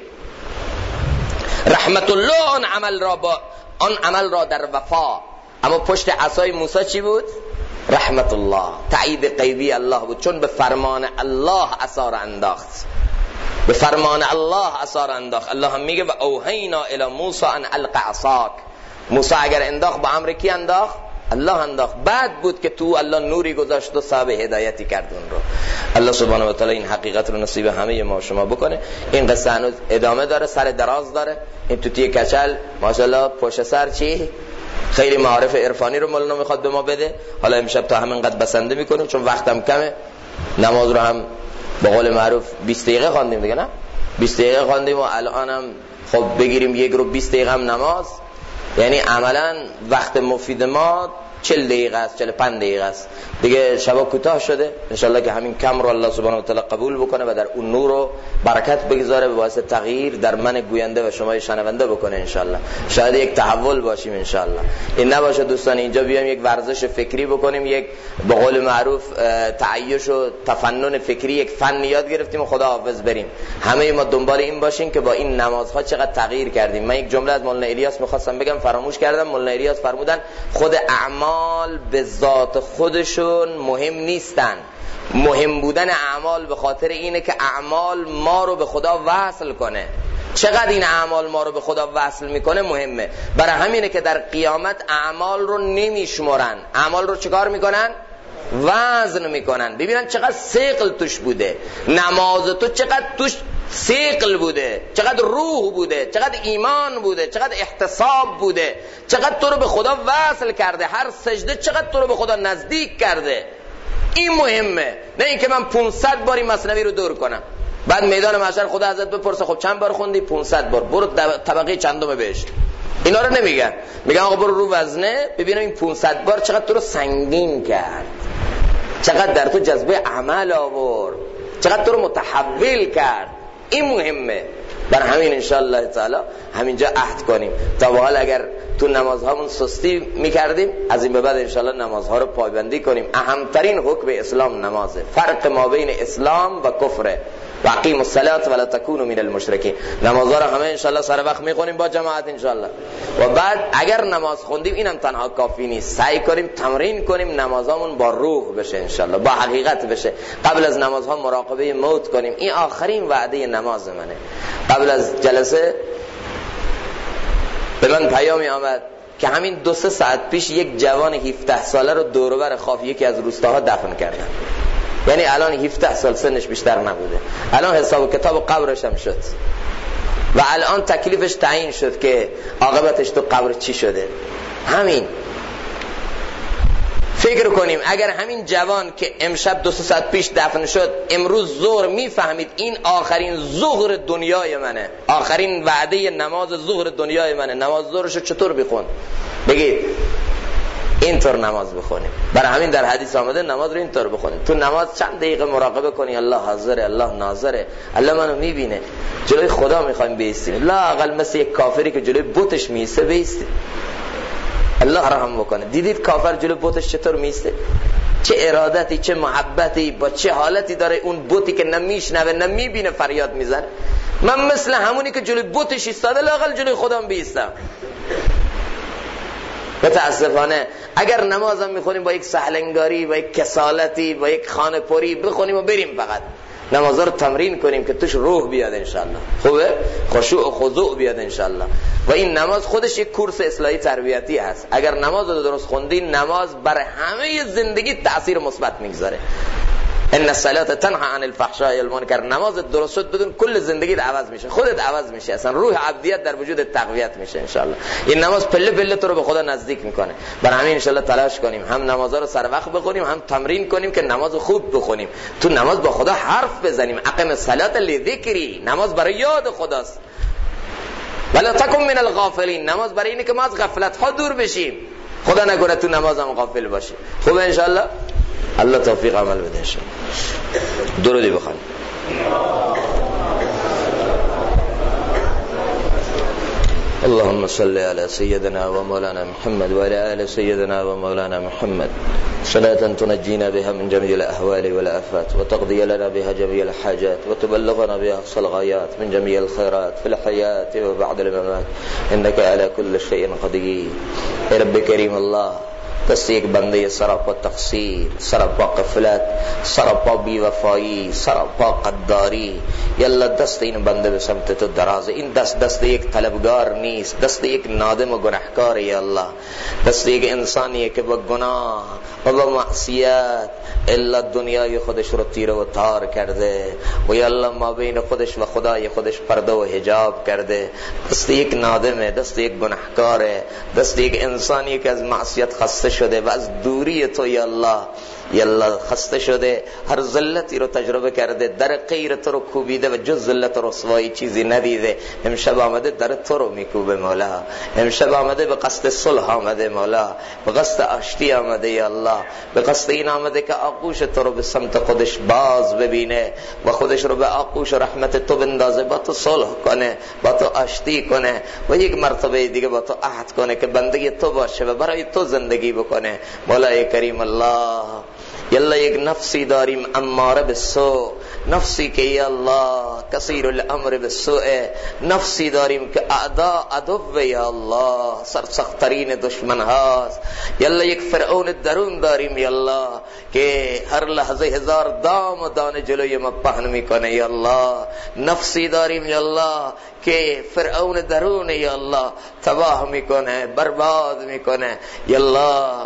A: رحمت الله آن عمل را در وفا. اما پشت عصای موسی چی بود؟ رحمت الله، تایید غیبی الله بود، چون به فرمان الله عصا را انداخت، به فرمان الله عصا را انداخت. الله هم میگه و اوحینا الی موسی ان الق عصاک. موسی اگر انداخت با امر کی انداخت؟ الله انداخت. بعد بود که تو الله نوری گذاشت و صاحب هدایتی کرد اون رو. الله سبحانه و تعالی این حقیقت رو نصیب همه ما شما بکنه. این قصه هنوز ادامه داره، سر دراز داره. این توتی کچل ماشاءالله پشت سر چی خیلی معارف عرفانی رو مولانا میخواد به ما بده. حالا امشب تا همینقدر بسنده میکنیم چون وقتم کمه. نماز رو هم به قول معروف 20 دقیقه خواندیم دیگه، نه 20 دقیقه خواندیم و الانم خب بگیریم 1 رو 20 دقیقه هم نماز، یعنی عملا وقت مفید ما 40 دقیقه است، 45 دقیقه است دیگه. شبا کوتاه شده، انشالله که همین کم رو الله سبحانه و تعالی قبول بکنه و در اون نور و برکت بگذاره، به واسه تغییر در من گوینده و شما شنونده بکنه انشالله. شاید یک تحول باشیم انشالله. این نباشه دوستان اینجا بیایم یک ورزش فکری بکنیم، یک به قول معروف تعیش و تفنن فکری، یک فن یاد گرفتیم و خدا حافظ بریم. همه ما دنبال این باشیم که با این نمازها چقدر تغییر کردیم. من یک جمله از مولانا الیاس می‌خواستم بگم، فراموش کردم. مولانا الیاس فرمودن خود اعمال به ذات خودشون مهم نیستن، مهم بودن اعمال به خاطر اینه که اعمال ما رو به خدا وصل کنه. چقدر این اعمال ما رو به خدا وصل میکنه مهمه. برای همینه که در قیامت اعمال رو نمیشمرن، اعمال رو چیکار میکنن؟ وزن میکنن. ببینن چقدر ثقل توش بوده. نماز تو چقدر توش ثقل بوده، چقدر روح بوده، چقدر ایمان بوده، چقدر احتساب بوده، چقدر تو رو به خدا وصل کرده، هر سجده چقدر تو رو به خدا نزدیک کرده. این مهمه، نه اینکه من 500 باری مثنوی رو دور کنم بعد میدان محشر خدا ازت بپرسه خب چند بار خوندی؟ 500 بار. برو طبقه چندم بهشت. اینا رو نمیگن، میگن آقا برو رو وزنه ببینم این 500 بار چقدر تو رو سنگین کرد، چقدر در تو جذبه عمل آورد، چقدر تو رو متحول کرد. این مهمه. برای همین انشاءالله تعالی همینجا عهد کنیم تا به حال اگر تو نمازهامون سستی میکردیم از این به بعد انشاءالله نمازها رو پایبندی کنیم. اهمترین حکم اسلام نمازه، فرق ما بین اسلام و کفره. و اقیموا الصلاة ولا تکونوا من المشرکین. نمازها رو همه انشاءالله سر وقت میخونیم با جماعت انشاءالله. و بعد اگر نماز خوندیم اینم تنها کافی نیست، سعی کنیم تمرین کنیم نمازامون با روح بشه انشاءالله، با حقیقت بشه. قبل از نمازها مراقبه موت کنیم. این آخرین وعده نماز منه. قبل از جلسه به من پیامی آمد که همین 2-3 ساعت پیش یک جوان 17 ساله رو دور و بر خاف یکی از روستاها دفن کردن. یعنی الان 17 سال سنش بیشتر نبوده، الان حساب کتاب قبرش هم شد و الان تکلیفش تعیین شد که عاقبتش تو قبر چی شده. همین فکر کنیم اگر همین جوان که امشب 2-3 ساعت پیش دفن شد امروز ظهر میفهمید این آخرین ظهر دنیای منه، آخرین وعده نماز ظهر دنیای منه، نماز ظهرشو چطور بخون؟ بگید اینطور نماز بخونیم. برای همین در حدیث آمده نماز رو اینطور بخونیم. تو نماز چند دقیقه مراقبه کنی الله حاضره، الله ناظره، الله منو میبینه. جلوی خدا میخوایم بیستیم، لا اقل مثل یک کافری که جلوی بتش میسته بیستیم، الله رحم بکنه. دیدید کافر جلوی بتش چطور میسته؟ چه ارادتی، چه محبتی، با چه حالتی داره اون بتی که نمیشنوه نمیبینه فریاد میزنه. من مثل همونی که جلوی بتش ایستاده لااقل جلوی خودم بیستم. متاسفانه اگر نمازم میخونیم با یک سهلنگاری، با یک کسالتی، با یک خانه پری بخونیم و بریم، فقط نمازها رو تمرین کنیم که توش روح بیاد انشالله، خوبه؟ خشوع و خضوع بیاد انشالله. و این نماز خودش یک کورس اصلاحی تربیتی هست. اگر نماز رو درست خوندی نماز برای همه زندگی تأثیر مثبت میگذاره. ان الصلاة تنهى عن الفحشاء والمنکر. نماز درست شد بدون کل زندگیت عوض میشه، خودت عوض میشه، اصلا روح عبدیت در وجودت تقویت میشه انشالله. این نماز پله پله تو رو به خدا نزدیک میکنه. برای همین انشالله تلاش کنیم هم نمازها رو سر وقت بخونیم، هم تمرین کنیم که نماز خوب بخونیم. تو نماز با خدا حرف بزنیم. اقم الصلاة لذکری. نماز برای یاد خداست. ولا تکن من الغافلین. نماز برای اینه که ما از غفلت ها دور بشیم. خدا نکنه تو نمازم غافل باشی. خوب انشالله. الله توفیق عمل بده انشاءالله. درودی بخوانیم. اللهم صل على سيدنا ومولانا محمد وعلى آل سيدنا ومولانا محمد صلاة تنجينا بها من جميع الأهوال والآفات وتقضي لنا بها جميع الحاجات وتبلغنا بها أقصى الغايات من جميع الخيرات في الحياة وبعد الممات إنك على كل شيء قدير. يا رب كريم الله دست یک بنده سراپا تقصیر، سراپا غفلت، سراپا بیوفایی، سراپا قداری، یالله دست این بنده به سمت تو درازه. این دست یک طلبگار نیست، دست یک نادم و گناهکار. یا الله دست یک انسانیه که با گناه و با معصیت الا دنیای خودش رو تیره و تار کرده و یا الله ما بین خودش و خدای خودش پرده و حجاب کرده. دست یک نادمه، دست یک گناهکاره، دست یک انسانی که از معصیت خسته شده و از دوری تو یا الله خسته شده، هر ذلتی رو تجربه کرده، در غیر تو رو کوبیده و جز ذلت و رسوایی چیزی ندیده. امشب آمده در تو رو میکوبه مولا، امشب آمده به قصد صلح آمده مولا، به قصد آشتی آمده یا الله، به قصد این آمده که آغوش تو رو به سمت خودش باز ببینه و خودش رو به آغوش رحمت تو بندازه، با تو صلح کنه، با تو آشتی کنه و یک مرتبه دیگه با تو عهد کنه که بنده تو باشه و برای تو زندگی بکنه. مولای کریم الله یالله یک نفسی داریم اماره به سو، نفسی که یا الله کثیر الامر به سوء، نفسی داریم که اعدا عدو یا الله سرسخترین دشمن هاست. یالله یک فرعون درون داریم یا الله که هر لحظه هزار دام و دانه جلوی ما پهن میکنه یا الله. نفسی داریم یا الله که فرعون درون یا الله تباه میکنه، برباد میکنه یا الله.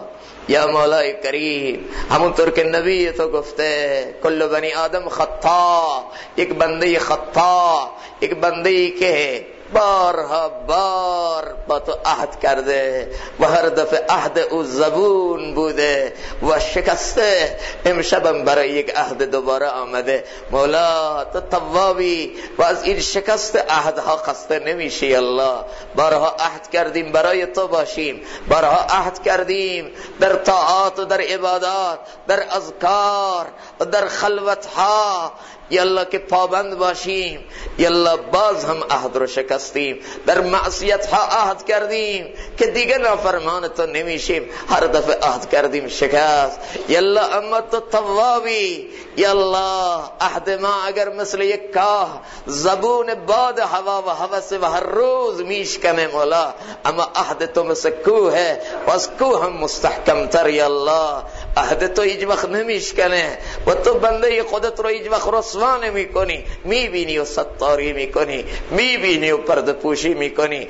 A: یا مولای کریم، همونطور که نبی تو گفته کل بنی آدم خطا، یک بنده خطا، یک بنده که بارها بار با تو عهد کرده و هر دفعه عهد او زبون بوده و شکسته، امشبم برای یک عهد دوباره آمده. مولا تو توابی و از این شکست عهدها خسته نمیشی. الله بارها عهد کردیم برای تو باشیم، بارها عهد کردیم در طاعات و در عبادات، در اذکار و در خلوتها یا الله که پابند باشیم. یا الله باز هم عهد رو شکستیم، در معصیت ها عهد کردیم که دیگه نافرمان تو نمیشیم، هر دفعه عهد کردیم شکست. یا الله اما تو توابی. یا الله عهد ما اگر مثل یک کاه زبون باد هوا و هوس و هر روز میشکنه مولا، اما عهد تو مثل کوه ہے و از کوه هم مستحکم تر. یا الله عهد تو هیچ وقت نمیشکنه و تو بنده خودت رو هیچ وقت رسوا نمیکنی، میبینی و ستاری میکنی، میبینی و پرده پوشی میکنی،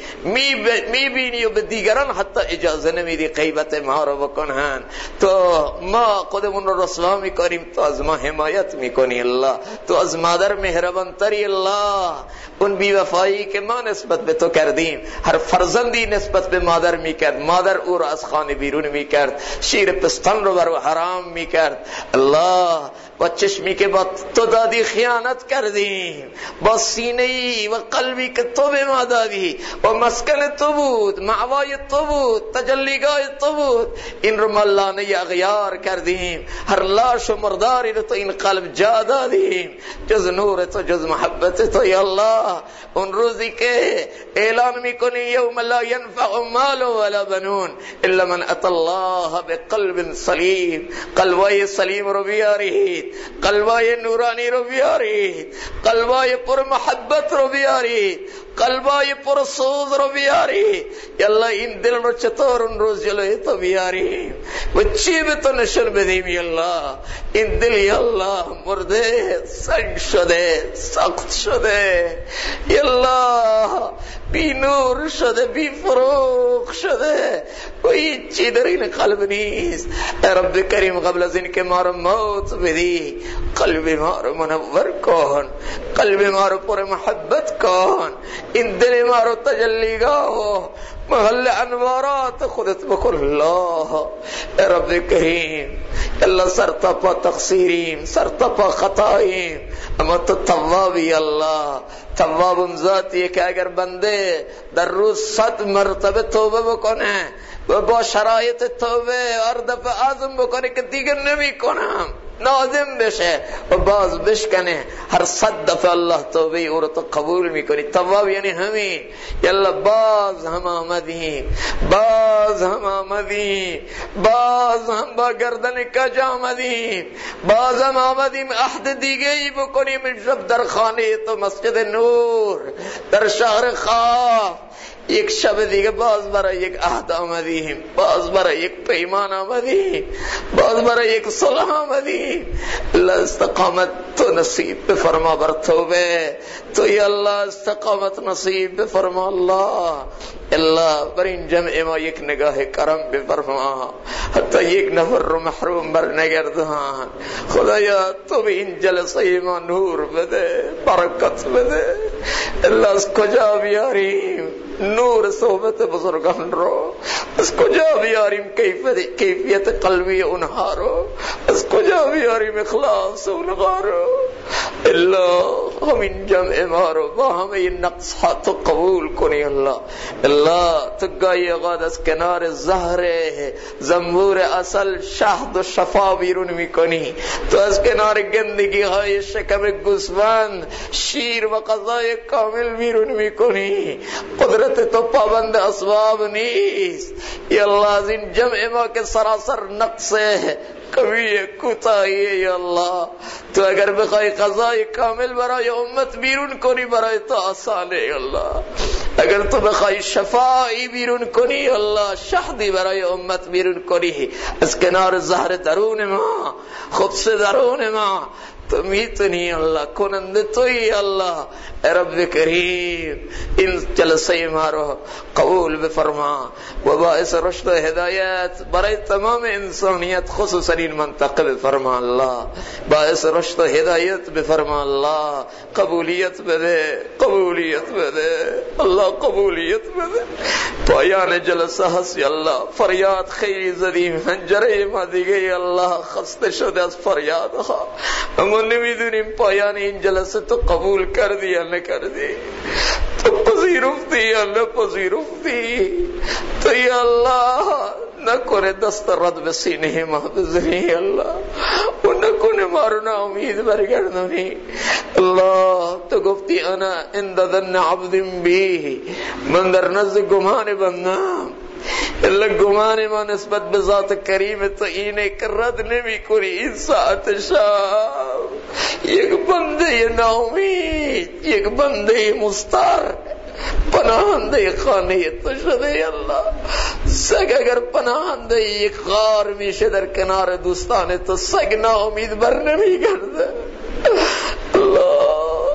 A: میبینی و به دیگران حتی اجازه نمیدی غیبت ما رو بکنن. تو ما خودمون رو رسوا میکنیم، تو از ما حمایت میکنی. الله تو از مادر مهربان تری. الله اون بیوفایی که ما نسبت به تو کردیم، هر فرزندی نسبت به مادر میکرد، مادر او رو از خانه بیرون میکرد، شیر پستان رو بر حرام میکرد. الله با چشمی که با تو دادی خیانت کردیم، با سینه‌ای و قلبی که تو به ما دادی و مسکن تو بود، معوای تو بود، تجلیگاه تو بود، این رو ملانه اغیار کردیم. هر لاش و مرداری رو تو این قلب جا دادیم، جز نور تو، جز محبت تو. یا الله اون روزی که اعلان میکنی یوم لا ینفع مال ولا بنون الا من اتى الله بقلب سلیم، قلبای سلیم رو بیارید، قلبای نورانی رو بیارید، قلبای پر محبت رو بیارید، قلبای پر سوز رو بیارید. یا الله این دل رو چطور اون روز جلوی تو بیاریم و چی به تو نشون بدیم؟ یا الله این دل یا الله مرده، سنگ شده، سخت شده، یا الله بی نور شده، بی فروغ شده و هیچی در این قلب نیست. ای رب کریم قبل از این که ما رو موت بدی، قلب ما رو منور کن، قلب ما رو پر محبت کن، این دل ما رو تجلیگاه محل انوارات خودت بکن. الله ای رب کریم اللہ سر تا پا تقصیریم، سر تا پا خطائیم، اما تو توابی. الله تواب ذاتیه که اگر بنده در روز 100 مرتبه توبه بکنه و با شرایط توبه هر دفعه عزم بکنه که دیگر نمی کنم، نادم بشه و باز بشکنه، هر 100 دفعه الله توبه او رو تو قبول میکنی. تواب یعنی همین. یالله باز هم آمدیم، باز هم آمدیم، باز هم با گردن کج آمدیم، باز هم آمدیم عهد دیگه ای بکنیم امشب در خانه تو، مسجد نور در شهر خاف. یک شب دیگه باز برای یک عهد آمدیم، باز برای یک پیمان آمدیم، باز برای یک صلح آمدیم. الله استقامت تو نصیب بفرما بر توبه تو. یا الله استقامت نصیب بفرما. الله بر این جمع ما یک نگاه کرم بفرما، حتی یک نفر رو محروم بر نگردان. خدایا تو به این جلسه ما نور بده، برکت بده. الله از کجا بیاریم نور صحبت بزرگان رو؟ از کجا بیاریم کیفیت قلبی اونها رو؟ از کجا بیاریم اخلاص اونها رو؟ الله همین جمع ما رو با همه نقص ها تو قبول کنی. الله تو گاهی اوقات از کنار زهر زنبور اصل شهد و شفا بیرون میکنی، تو از کنار گندگی های شکم گوسفند شیر و غذای کامل بیرون میکنی. قدرت تو پابند اسباب نیست. یا الله از این جمع ما که سراسر نقصه، کمی کوتاهی، یا الله تو اگر بخوای غذای کامل برای امت بیرون کنی برای تو آسانه. یا الله اگر تو بخوای شفایی بیرون کنی، یا الله شهدی برای امت بیرون کنی از کنار زهر درون ما، خبث درون ما، तुमीतनी अल्लाह, कुनंदे तो ही अल्लाह। रब करीम इन जलसे मारो कबूल फरमा, व बाइस रुश्द हिदायत बराए तमाम इंसानियत खुसूसन इन मंतक़े फरमा अल्लाह, बाइस रुश्द हिदायत फरमा अल्लाह, कबूलियत दे, कबूलियत दे अल्लाह, कबूलियत दे। पायान जलसा हसी अल्लाह, फरियाद खैरी ज़दीम हंजरे मादी गई अल्लाह, खस्ते शुदे अस फरियाद हा हम नमीदुनिम पायान इन जलसे तो कबूल कर दिया न कर दी, तो पजीरुफ्ती अल्लाह, पजीरुफ्ती तो या अल्लाह न कोने दस्त रद बसीने महदुज़नी अल्लाह, वो न कोने मारुना उम्मीद बरगर्दनी अल्लाह। तो गुफ्ती अना इंदा दन्न अब्दिम भी मंदर नज़ गुमाने बंदा अल्लाह, गुमाने मा निस्बत बिज़ात करीम तो इन्हें करद ने भी कुरी इंसात शाह, एक बंदे ये नाउमीद, एक ये मुस्तार पनाहंदे खाने तो शदे अल्लाह, सग अगर पनाहंदे ये खार भी शदर किनारे दोस्ताने तो सग ना उम्मीद भरने भी कर दे अल्लाह।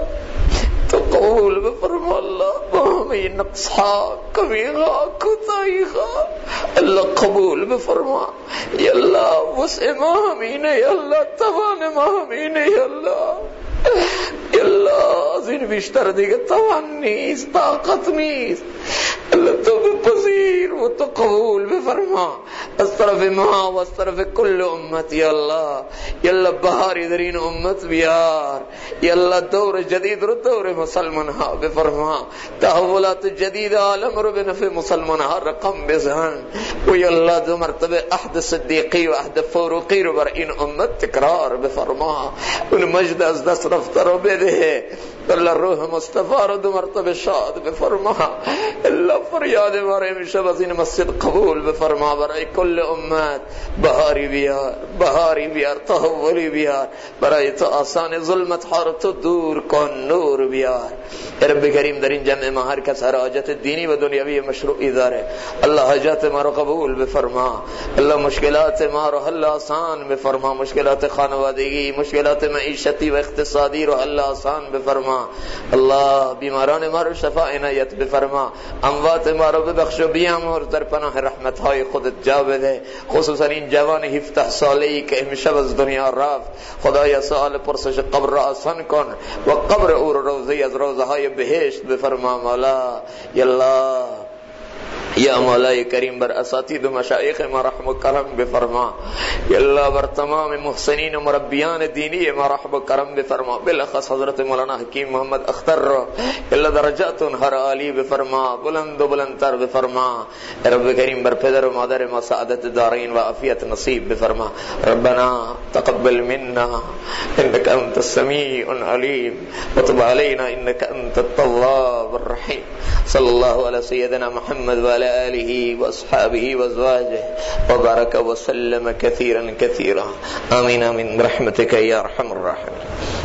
A: तो कबूल फरमा अल्लाह, हमें नक्सा कमीगा कुताई खा अल्लाह, कबूल फरमा या अल्लाह। वसे माहमीन या अल्लाह, तवान माहमीन या अल्लाह, या अल्लाह जिन बिस्तर दिगे तवान नीस, ताकत नीस अल्लाह, तो पजीर वो तो कबूल फरमा अस्तरफ माँ वस्तरफ कुल्ल उम्मत या अल्लाह, या अल्लाह बहार इधरीन उम्मत बियार या अल्लाह, दौर जदीद रो दौर मुसलमान हा बेफरमा, तहव्वुलात जदीद आलम रो बेनफ़े मुसलमान हा रकम बेज़हन, वो या अल्लाह दो मर्तबे अहद सिद्दीक़ी व अहद फ़ारूक़ी रो बर इन उम्मत तकरार बेफरमा, उन मजद अज़ दस रफ्तारो बेदे अल्लाह, रूह मुस्तफ़ा रो दो मर्तबे शाद बेफरमा अल्लाह, फरियाद मारे हमेशा बज़ीन मस्जिद कबूल बेफरमा बराए कुल उम्मत, बहारी बियार, बहारी बियार, तहव्वुली बियार बराए तो आसान ज़ुल्मत हार तो दूर कौन नूर बियार। रब्बे करीम दरिन जमे महर का सारा हजत दीनी व दुनियावी मशरूई दार है अल्लाह, हजत मारो कबूल बेफरमा अल्लाह, मुश्किलात मारो हल आसान बेफरमा, मुश्किलात खानवादगी, मुश्किलात मईशती व इख्तिसादी रो अल्लाह आसान बेफरमा अल्लाह, बीमारान मारो शफा इनायत बेफरमा, अमवात मारो बेबख्शो बियाम और दरपनाह रहमत हाय खुदत जावेद है, खुसूसन इन जवान हिफ्तह साली के हमेशा दुनिया राफ खुदाया सवाल पुरसश कब्र आसान कौन व कब्र और रोज़ी अज़ रोज़हाय बहेश्त बेफरमा मौला या अल्लाह, या मौला करीम बर असातिद मशाइख मा रहम करम बेफरमा या अल्लाह, बर तमाम मुहसिनीन मुरब्बियान दीनी मा रहम करम बेफरमा, बिलखस हजरत मौलाना हकीम मोहम्मद अख्तर अल्लाह दरजातुन हर आली बेफरमा, बुलंद बुलंदतर बेफरमा रब करीम बर पिदर मादर मा सआदत दारैन व आफियत नसीब बेफरमा। रब्बना तक़ब्बल मिन्ना इन्नका अंतस समीउल अलीम व तुब अलैना इन्नका अंतत तव्वाबुर रहीम। सल्लल्लाहु अलैहि सय्यदना मुहम्मद व अला आलिहि व अस्हाबिहि व अज़वाजिहि व बारक व सल्लम कसीरन कसीरा। आमीन आमीन रहमतिका या अरहमर राहिमीन।